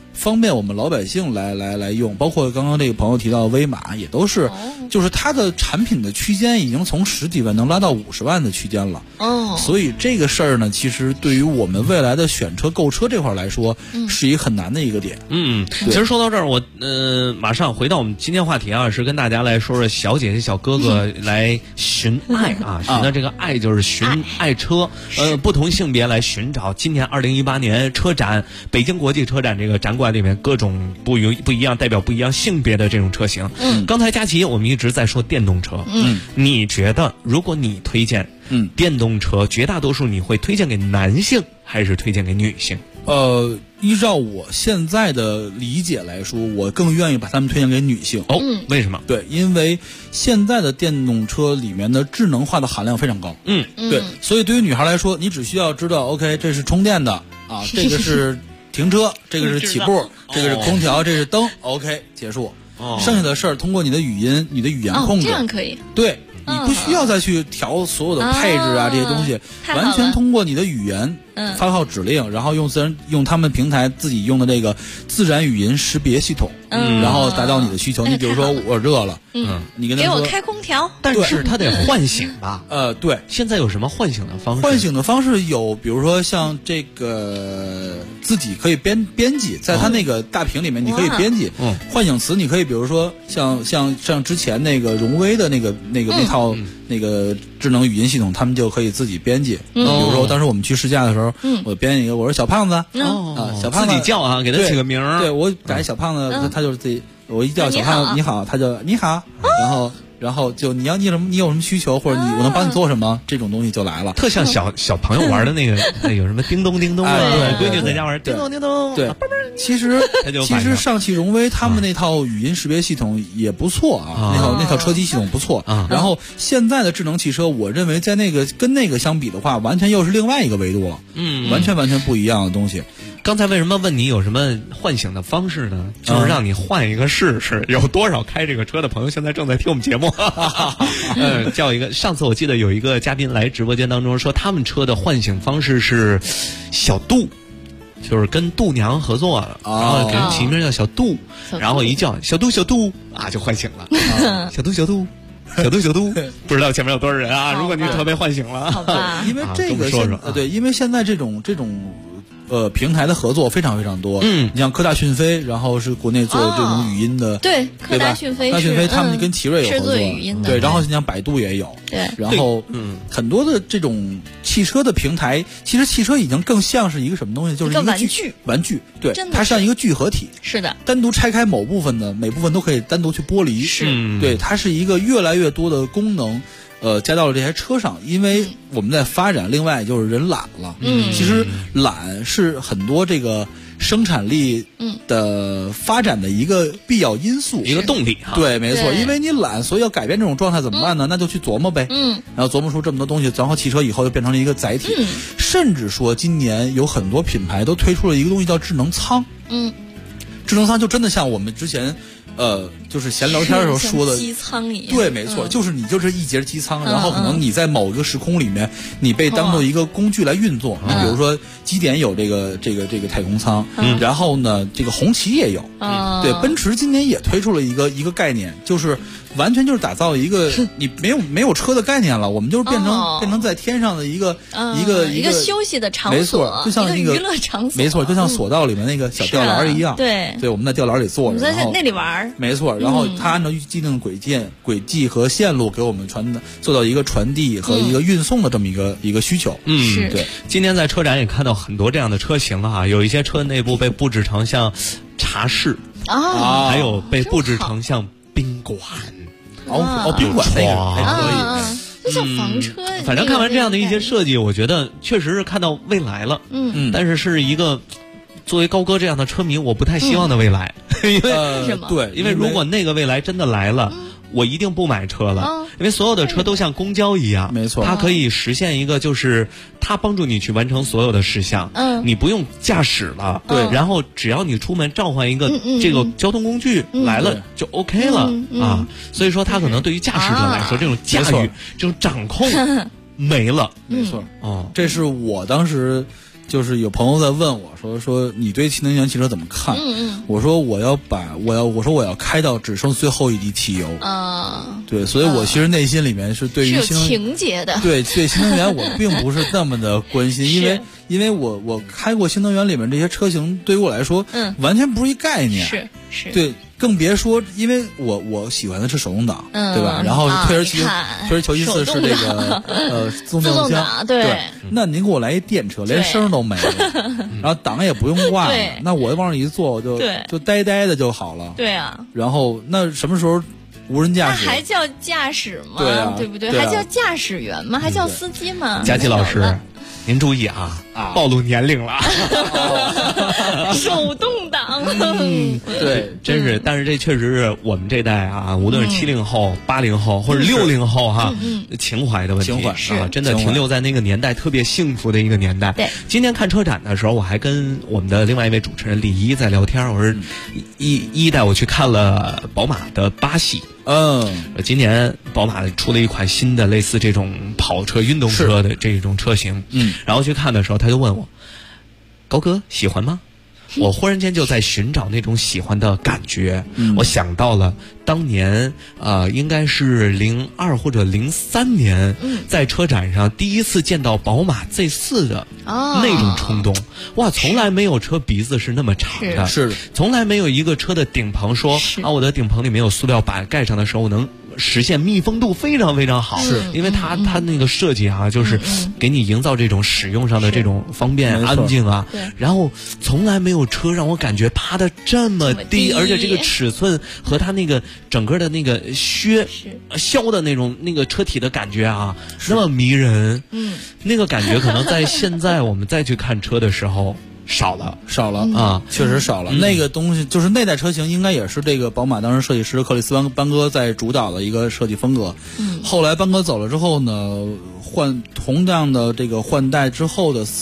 方便我们老百姓来用。包括刚刚这个朋友提到威马，也都是，就是它的产品的区间已经从10几万能拉到50万的区间了。所以这个事儿呢，其实对于我们未来的选车购车这块来说，是一个很难的一个点。 其实说到这儿，我马上回到我们今天话题啊，是跟大家来说说小姐姐小哥哥来寻爱啊，寻的这个爱就是寻爱车，不同性别来寻找今年2018年车展北京国际车展这个展馆里面各种不一样代表不一样性别的这种车型。刚才佳琪我们一直在说电动车，你觉得如果你推荐电动车，绝大多数你会推荐给男性还是推荐给女性？ 依照我现在的理解来说，我更愿意把它们推荐给女性。 为什么？ 对，因为现在的电动车里面的智能化的含量非常高。对，所以对于女孩来说，你只需要知道 OK 这是充电的啊，这个是停车，这个是起步，这个是空调，这是灯 OK 结束。剩下的事儿通过你的语音、你的语言控制， 这样可以。 对，你不需要再去调所有的配置啊这些东西，完全通过你的语言发号指令，然后用他们平台自己用的这个自然语音识别系统，然后达到你的需求。你比如说我热了，你跟他说给我开空调， 但是他得唤醒吧？ 对， 现在有什么唤醒的方式？ 唤醒的方式有，比如说像这个自己可以编辑，在它那个大屏里面你可以编辑唤醒词，你可以比如说像之前那个荣威的那套那个智能语音系统，他们就可以自己编辑。比如说当时我们去试驾的时候，我编一个，我说小胖子小胖子自己叫啊，给他起个名儿。 对，我改小胖子，他就是自己，我一叫小胖子你好，他就你好，然后就你有什么需求，或者我能帮你做什么，这种东西就来了。 特像小朋友玩的那个有什么叮咚叮咚啊，对，闺女在家玩叮咚叮咚。 对，其实上汽荣威他们那套语音识别系统也不错啊，那套车机系统不错。然后现在的智能汽车，我认为在跟那个相比的话，完全又是另外一个维度了，完全不一样的东西。 刚才为什么问你有什么唤醒的方式呢？就是让你换一个试试。有多少开这个车的朋友现在正在听我们节目？叫一个。上次我记得有一个嘉宾来直播间当中说，他们车的唤醒方式是小度，就是跟度娘合作了，然后给人起名叫小度，然后一叫小度啊就唤醒了。小度。不知道前面有多少人啊？如果你特别唤醒了， 好吧？ 因为这个对，因为现在这种平台的合作非常非常多。你像科大讯飞，然后是国内做的这种语音的， 对，科大讯飞他们跟奇瑞有合作，对，然后像百度也有， 对， 然后很多的这种汽车的平台，其实汽车已经更像是一个什么东西，就是一个玩具，对，它像一个聚合体， 是的， 单独拆开每部分都可以单独去剥离，对，它是一个越来越多的功能。加到了这些车上，因为我们在发展，另外就是人懒了。其实懒是很多这个生产力的发展的一个必要因素， 一个动力。 对，没错，因为你懒，所以要改变这种状态怎么办呢？那就去琢磨呗。然后琢磨出这么多东西，然后汽车以后就变成了一个载体。甚至说今年有很多品牌都推出了一个东西叫智能舱。智能舱就真的像我们之前。就是闲聊天的时候说的机舱一样， 对，没错，就是你就是一节机舱，然后可能你在某一个时空里面，你被当做一个工具来运作。你比如说，基点有这个太空舱，然后呢，这个红旗也有，对，奔驰今年也推出了一个概念，就是完全就是打造一个你没有车的概念了，我们就是变成在天上的一个休息的场所， 没错，就像那个娱乐场所， 没错，就像索道里面那个小吊篮一样， 对， 我们在吊篮里坐着， 我们在那里玩， 没错，然后它按照既定的轨迹和线路给我们做到一个传递和一个运送的这么一个需求。对。 今天在车展也看到很多这样的车型啊，有一些车内部被布置成像茶室还有被布置成像宾馆。 宾馆那个还可以。 就像房车。 反正看完这样的一些设计，我觉得确实是看到未来了。但是一个。作为高哥这样的车迷，我不太希望的未来，因为对， 因为如果那个未来真的来了，我一定不买车了，因为所有的车都像公交一样， 没错， 它可以实现一个就是它帮助你去完成所有的事项，你不用驾驶了， 对， 然后只要你出门召唤一个这个交通工具来了就 OK 了啊，所以说它可能对于驾驶者来说，这种驾驭、这种掌控没了， 没错，这是我当时。 就是有朋友在问我说你对新能源汽车怎么看？我说我要开到只剩最后一滴汽油对，所以我其实内心里面是对于新能源情节的， 对新能源我并不是那么的关心，因为我开过新能源里面这些车型，对于我来说，完全不是一概念， 是对。更别说，因为我喜欢的是手动挡，对吧？然后推而求其次是这个自动变速箱，对。那您给我来一电车，连声都没了，然后档也不用挂了，那我往上一坐，我就呆呆的就好了。 对啊。 然后那什么时候无人驾驶？ 那还叫驾驶吗？ 对啊， 对不对？还叫驾驶员吗？还叫司机吗？ 佳琪老师。您注意暴露年龄了。 手动挡， 对，真是，但是这确实是我们这代无论是70后、80后或者60后情怀的问题真的停留在那个年代，特别幸福的一个年代。 对， 今天看车展的时候，我还跟我们的另外一位主持人李一在聊天，我说一带我去看了宝马的8系。今年宝马出了一款新的类似这种跑车、运动车的这种车型，然后去看的时候，他就问我：“高哥喜欢吗？”我忽然间就在寻找那种喜欢的感觉，我想到了当年应该是02或者03年，在车展上第一次见到宝马 Z4 的那种冲动。哇，从来没有车鼻子是那么长的， 是从来没有一个车的顶棚说我的顶棚里面有塑料板盖上的时候能实现密封度非常非常好，因为它那个设计就是给你营造这种使用上的这种方便安静然后从来没有车让我感觉趴的这么低，而且这个尺寸和它那个整个的那个削的那个车体的感觉那么迷人，那个感觉可能在现在我们再去看车的时候少了确实少了。那个东西就是那代车型，应该也是这个宝马当时设计师克里斯班哥在主导的一个设计风格。后来班哥走了之后呢，同样的这个换代之后的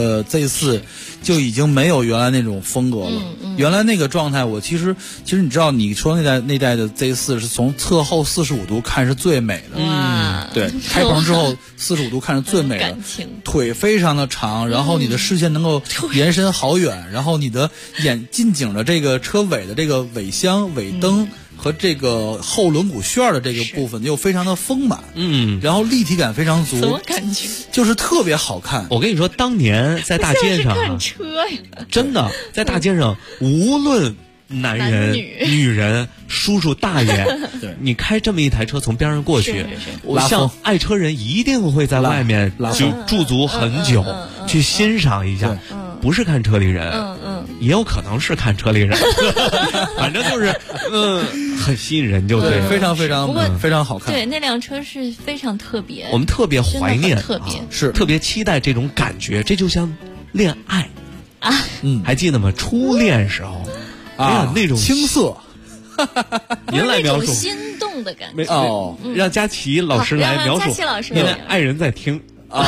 Z4 就已经没有原来那种风格了。原来那个状态，其实你知道，你说那代的 Z4 是从侧后45度看是最美的。对，开棚之后45度看是最美的，腿非常的长，然后你的视线能够延伸好远，然后你的眼近景的这个车尾的这个尾箱、尾灯和这个后轮毂旋的这个部分又非常的丰满，然后立体感非常足， 什么感觉？ 就是特别好看。 我跟你说，当年在大街上看车呀， 真的在大街上，无论男人、女人、叔叔、大爷，你开这么一台车从边上过去，像爱车人一定会在外面就驻足很久，去欣赏一下。不是看车里人，也有可能是看车里人，反正就是很吸引人，就对， 非常非常非常好看。 对，那辆车是非常特别， 我们特别怀念， 是特别期待这种感觉，这就像恋爱还记得吗？初恋时候那种青涩， 您来描述心动的感觉让佳琪老师来描述，因为爱人在听。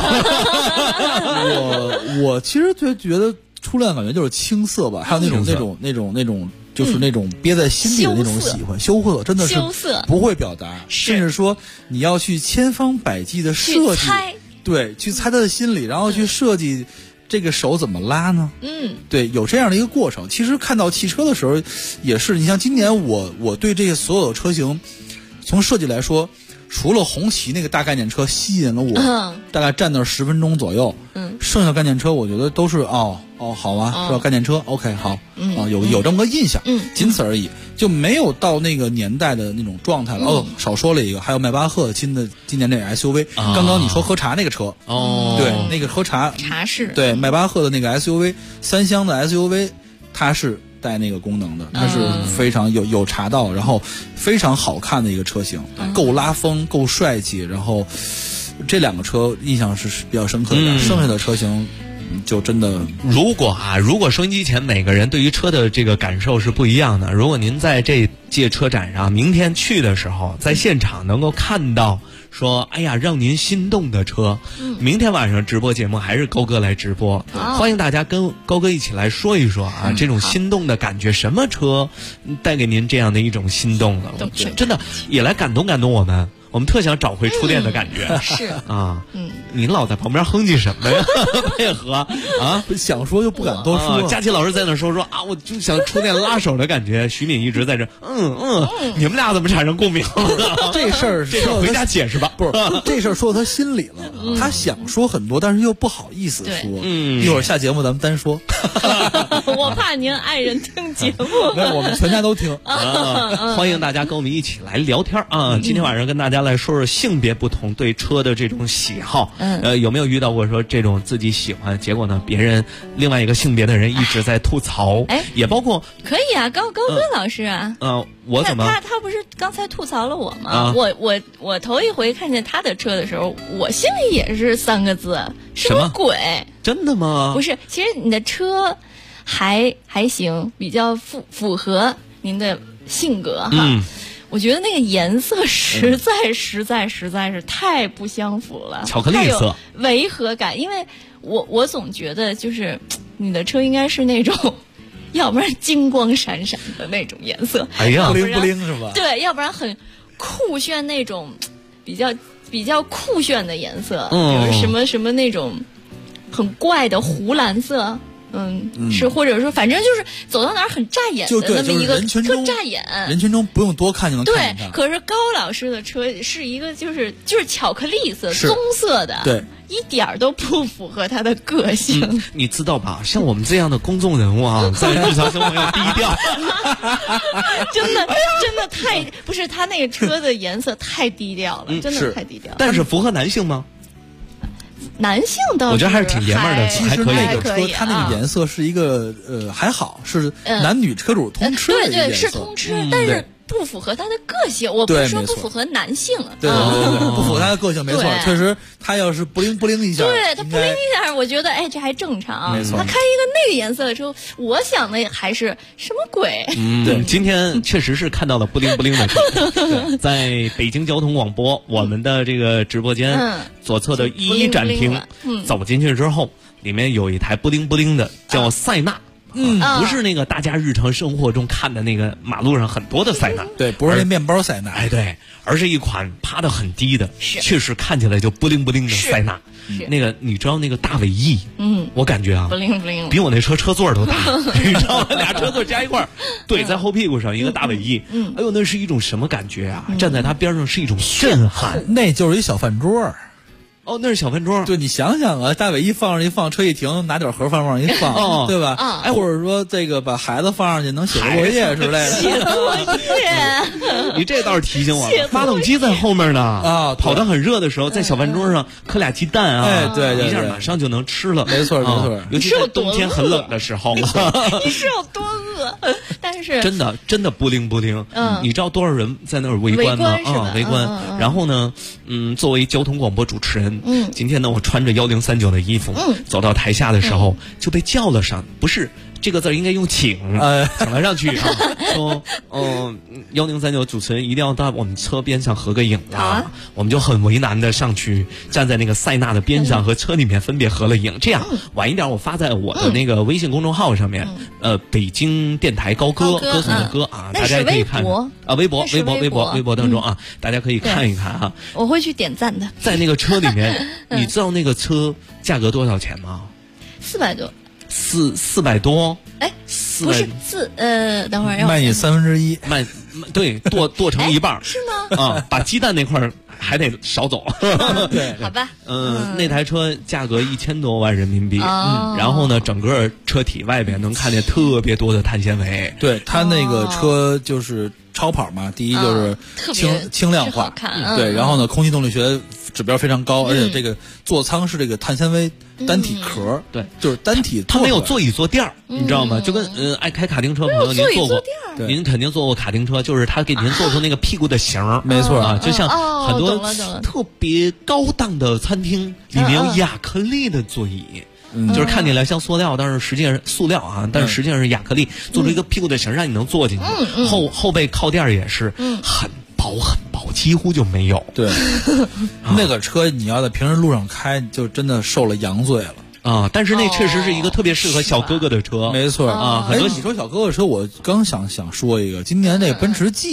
我其实就觉得初恋感觉就是青涩吧，还有那种就是那种憋在心里的那种喜欢，羞涩真的是不会表达，甚至说你要去千方百计的设计，对，去猜他的心理，然后去设计这个手怎么拉呢？对，有这样的一个过程。其实看到汽车的时候也是，你像今年我对这些所有的车型从设计来说，除了红旗那个大概念车吸引了我，大概站那10分钟左右，剩下概念车我觉得都是好啊，是吧？概念车 OK 好，有这么个印象，仅此而已，就没有到那个年代的那种状态了。少说了一个，还有迈巴赫今年这个 SUV，刚刚你说喝茶那个车，对，那个喝茶室， 对，迈巴赫的那个 SUV 3厢的 SUV， 它是带那个功能的，它是非常有茶道，然后非常好看的一个车型，够拉风，够帅气，然后这两个车印象是比较深刻的，剩下的车型就真的， 如果收音机前每个人对于车的这个感受是不一样的，如果您在这届车展上明天去的时候，在现场能够看到说哎呀让您心动的车，明天晚上直播节目还是高哥来直播，欢迎大家跟高哥一起来说一说这种心动的感觉，什么车带给您这样的一种心动了，真的也来感动我们。 我们特想找回初恋的感觉。 是啊，你老在旁边哼唧什么呀？配合啊， 想说又不敢多说。 佳琪老师在那说啊，我就想初恋拉手的感觉。徐敏一直在这，你们俩怎么产生共鸣了？ 这事儿回家解释吧。 不是这事儿说到他心里了，他想说很多，但是又不好意思说。一会儿下节目咱们单说。 我怕您爱人听节目。 没有，我们全家都听。 欢迎大家跟我们一起来聊天啊！今天晚上跟大家来说说性别不同对车的这种喜好。有没有遇到过说这种自己喜欢，结果呢别人另外一个性别的人一直在吐槽？也包括可以啊，高跟老师啊。 我怎么他不是刚才吐槽了我吗？我头一回看见他的车的时候，我心里也是3个字：什么鬼？ 真的吗？ 不是，其实你的车还行，比较符合您的性格哈。我觉得那个颜色实在是太不相符了， 巧克力色， 太有违和感。因为我总觉得就是你的车应该是那种，要不然金光闪闪的那种颜色， 哎呀， 不灵不灵是吧？ 对，要不然很酷炫那种比较酷炫的颜色，比如什么那种很怪的湖蓝色。是，或者说，反正就是走到哪儿很扎眼的那么一个，特扎眼。 人群中不用多看就能看见它。 对，可是高老师的车是一个就是巧克力色、棕色的， 对， 一点儿都不符合他的个性。 你知道吧？像我们这样的公众人物啊，在日常生活要低调。 真的太不是，他那个车的颜色太低调了，真的太低调了。 但是符合男性吗？ 男性倒是， 我觉得还是挺爷们儿的。 其实那个车它那个颜色是一个还好，是男女车主通吃的一个颜色， 对，是通吃，但是不符合他的个性。我不是说不符合男性， 对，不符合他的个性，没错，确实他要是不灵不灵一下， 对他不灵一下，我觉得这还正常。 没错， 他开一个那个颜色的车，我想的还是什么鬼？ 对，今天确实是看到了不灵不灵的车，在北京交通广播我们的这个直播间左侧的一展厅，走进去之后，里面有一台不灵不灵的叫塞纳。不是那个大家日常生活中看的那个马路上很多的塞纳， 对，不是那面包塞纳， 对，而是一款趴得很低的，确实看起来就不灵不灵的塞纳。那个你知道那个大尾翼，我感觉啊， 不灵不灵， 比我那车座都大，你知道吗？俩车座加一块怼在后屁股上，一个大尾翼，哎呦，那是一种什么感觉啊？站在它边上是一种震撼， 那就是一小饭桌。 哦，那是小饭桌。 对，你想想啊，大尾翼放上一放，车一停，拿点盒饭往上一放，对吧？或者说这个把孩子放上去，能写作业之类的。 写作业， 你这倒是提醒我了。发动机在后面呢啊，跑得很热的时候，在小饭桌上磕俩鸡蛋啊， 对， 一下马上就能吃了。 没错。 尤其在冬天很冷的时候， 你是有多饿？但是真的不灵不灵。你知道多少人在那儿围观吗？围观。然后呢，作为交通广播主持人。今天呢，我穿着1039的衣服，走到台下的时候就被叫了上，不是这个字应该用请，请了上去啊，说1039主持人一定要到我们车边上合个影啊，我们就很为难的上去站在那个塞纳的边上和车里面分别合了影，这样晚一点我发在我的那个微信公众号上面，北京电台高歌歌颂的歌啊，大家也可以看啊，微博当中啊，大家可以看一看啊， 我会去点赞的。 在那个车里面，你知道那个车价格多少钱吗 ？400多。 400多？ 不是等会儿卖你1/3， 对，剁成一半是吗？ 啊，把鸡蛋那块还得少走。 对， 好吧。 那台车价格1000多万人民币，然后呢，整个车体外边能看见特别多的碳纤维。 对，它那个车就是超跑嘛，第一就是轻量化，对，然后呢，空气动力学指标非常高，而且这个座舱是这个碳纤维单体壳， 对， 就是单体， 它没有座椅坐垫，你知道吗？就跟爱开卡丁车朋友您坐过，您肯定坐过卡丁车，就是他给您做出那个屁股的形， 没错啊，就像很多特别高档的餐厅里面有亚克力的座椅。就是看起来像塑料，但是实际上是塑料啊，但是实际上是亚克力，做出一个屁股的形，让你能坐进去。后背靠垫也是很薄，几乎就没有。 对，那个车你要在平时路上开，就真的受了洋罪了啊！但是那确实是一个特别适合小哥哥的车， 没错啊。很多你说小哥哥车，我刚想说一个，今年这个奔驰 G。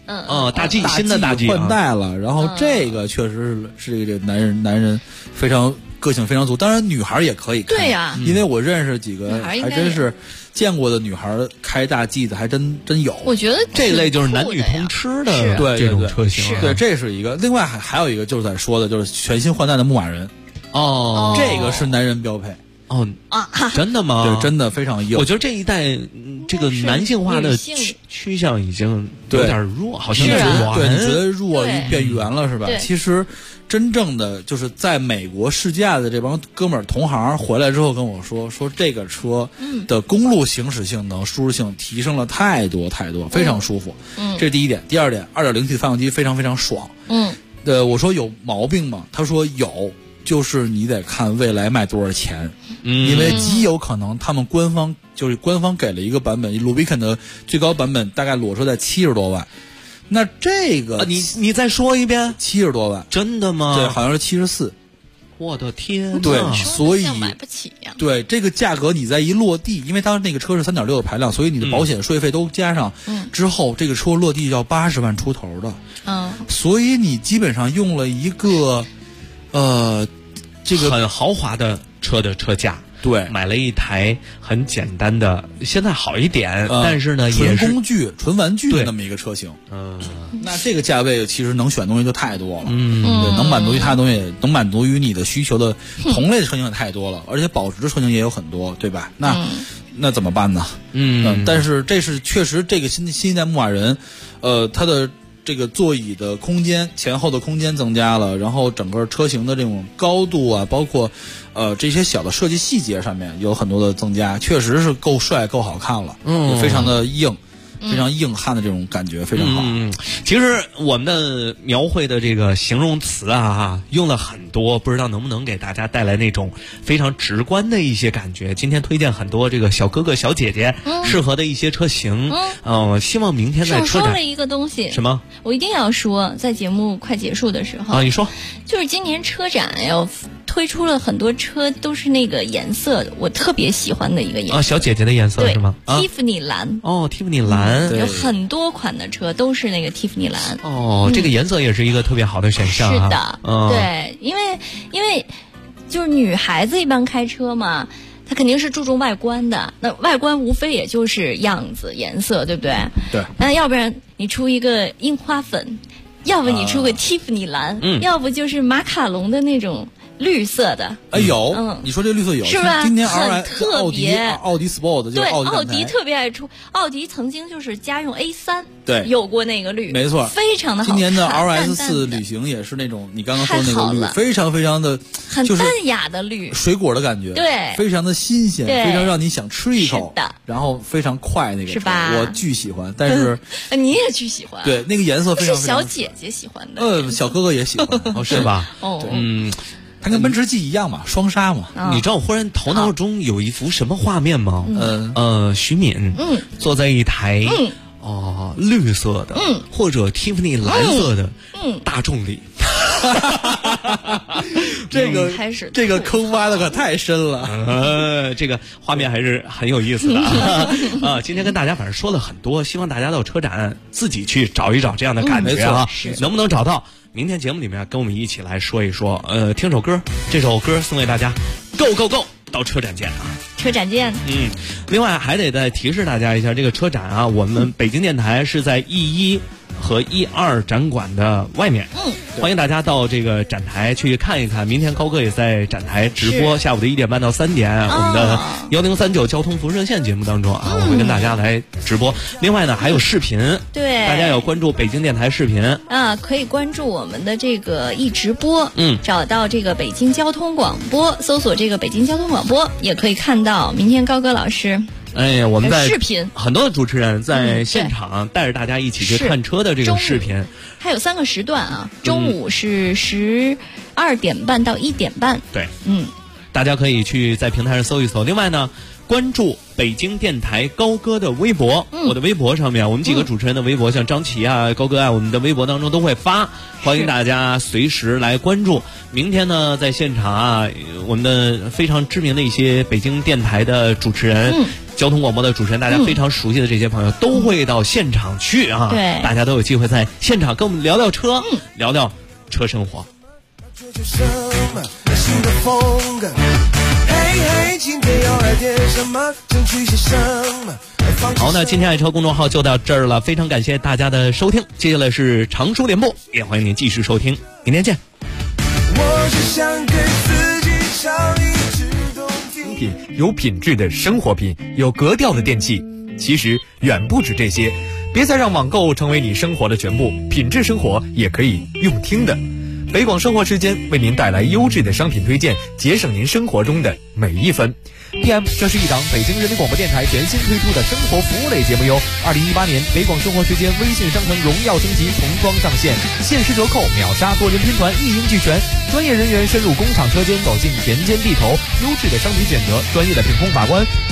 大 G 新的大 G 换代了，然后这个确实是这个男人非常个性非常足，当然女孩也可以开， 对呀， 因为我认识几个还真是见过的女孩开大 G 的还真有。 我觉得这类就是男女通吃的这种车型， 对，这是一个。另外还有一个就是在说的就是全新换代的牧马人，这个是男人标配。 真的吗？ 对，真的非常硬。 我觉得这一代这个男性化的趋向已经有点弱，好像对，你觉得弱变圆了是吧？其实真正的就是在美国试驾的这帮哥们儿同行回来之后跟我说这个车的公路行驶性能、舒适性提升了太多，非常舒服。这是第一点。第二点 2.0T 发动机非常非常爽。我说有毛病吗？他说有。就是你得看未来卖多少钱，因为极有可能他们官方给了一个版本，Rubicon 的最高版本大概裸车在70多万，那这个你再说一遍 ，70多万， 真的吗？ 对，好像是74。 我的天！ 对，所以买不起呀。 对这个价格，你再一落地，因为当时那个车是3.6的排量，所以你的保险税费都加上之后，这个车落地要80万出头的。所以你基本上用了一个。这个很豪华的车的车价， 对， 买了一台很简单的，现在好一点，但是呢，也是纯工具、纯玩具的那么一个车型。那这个价位其实能选东西就太多了，对，能满足于它的东西，能满足于你的需求的同类的车型也太多了，而且保值的车型也有很多，对吧？那怎么办呢？但是这是确实这个新一代牧马人，它的。这个座椅的空间前后的空间增加了，然后整个车型的这种高度啊，包括这些小的设计细节上面有很多的增加，确实是够帅够好看了，也非常的硬。非常硬汉的这种感觉非常好。 其实我们的描绘的这个形容词用了很多，不知道能不能给大家带来那种非常直观的一些感觉。今天推荐很多这个小哥哥小姐姐适合的一些车型。希望明天在车展少说了一个东西。 什么？ 我一定要说，在节目快结束的时候你说， 就是今年车展要推出了很多车，都是那个颜色的，我特别喜欢的一个颜色。 小姐姐的颜色是吗 ？Tiffany 蓝。 Tiffany 蓝。 有很多款的车都是那个 Tiffany 蓝。 这个颜色也是一个特别好的选项。 是的，对，因为就是女孩子一般开车嘛，她肯定是注重外观的。那外观无非也就是样子、颜色，对不对？ 对。 那要不然你出一个樱花粉，要不你出个 Tiffany 蓝，要不就是马卡龙的那种。绿色的， 你说这绿色有是吧？ 今年特别奥迪 Sport 对，奥迪特别爱出，奥迪曾经就是家用 A3， 对， 有过那个绿， 没错， 非常的好看。 今年的 RS4 旅行也是那种你刚刚说那个绿，非常非常的很淡雅的绿， 水果的感觉， 对， 非常的新鲜，非常让你想吃一口的， 然后非常快那个， 是吧？ 我巨喜欢，但是你也巨喜欢， 对，那个颜色非常是小姐姐喜欢的， 小哥哥也喜欢， 是吧？ 它跟奔驰 G 一样嘛，双杀嘛。 你知道我忽然头脑中有一幅什么画面吗？徐敏坐在一台绿色的或者 Tiffany 蓝色的大众里。 这个坑挖的可太深了。 这个画面还是很有意思的今天跟大家反正说了很多，希望大家到车展自己去找一找这样的感觉能不能找到？明天节目里面跟我们一起来说一说，听首歌，这首歌送给大家 ，Go Go Go， 到车展见车展见。 另外还得再提示大家一下，这个车展我们北京电台是在E1和E2展馆的外面，欢迎大家到这个展台去看一看。明天高哥也在展台直播，下午的1点半到3点，我们的1039交通辐射线节目当中我会跟大家来直播。另外呢，还有视频， 对， 大家要关注北京电台视频可以关注我们的这个一直播，找到这个北京交通广播，搜索这个北京交通广播，也可以看到明天高哥老师。 我们在视频很多的主持人在现场带着大家一起去看车的这个视频， 还有3个时段中午是12点半到1点半。 对， 大家可以去在平台上搜一搜。另外呢，关注北京电台高歌的微博，我的微博上面，我们几个主持人的微博，像张琪啊、高歌啊，我们的微博当中都会发，欢迎大家随时来关注。明天呢，在现场啊，我们的非常知名的一些北京电台的主持人。交通广播的主持人，大家非常熟悉的这些朋友都会到现场去啊！ 对， 大家都有机会在现场跟我们聊聊车，聊聊车生活。好，那今天爱车公众号就到这儿了，非常感谢大家的收听。接下来是常熟联播，也欢迎您继续收听，明天见。 我只想给自己唱一支有品质的生活品，有格调的电器，其实远不止这些。别再让网购成为你生活的全部，品质生活也可以用听的。北广生活时间为您带来优质的商品推荐，节省您生活中的每一分。PM， 这是一档北京人民广播电台全新推出的生活服务类节目哟。2018年北广生活时间微信商城荣耀升级重装上线，限时折扣，秒杀多人拼团，一应俱全。专业人员深入工厂车间，走进田间地头，优质的商品选择，专业的品控把关。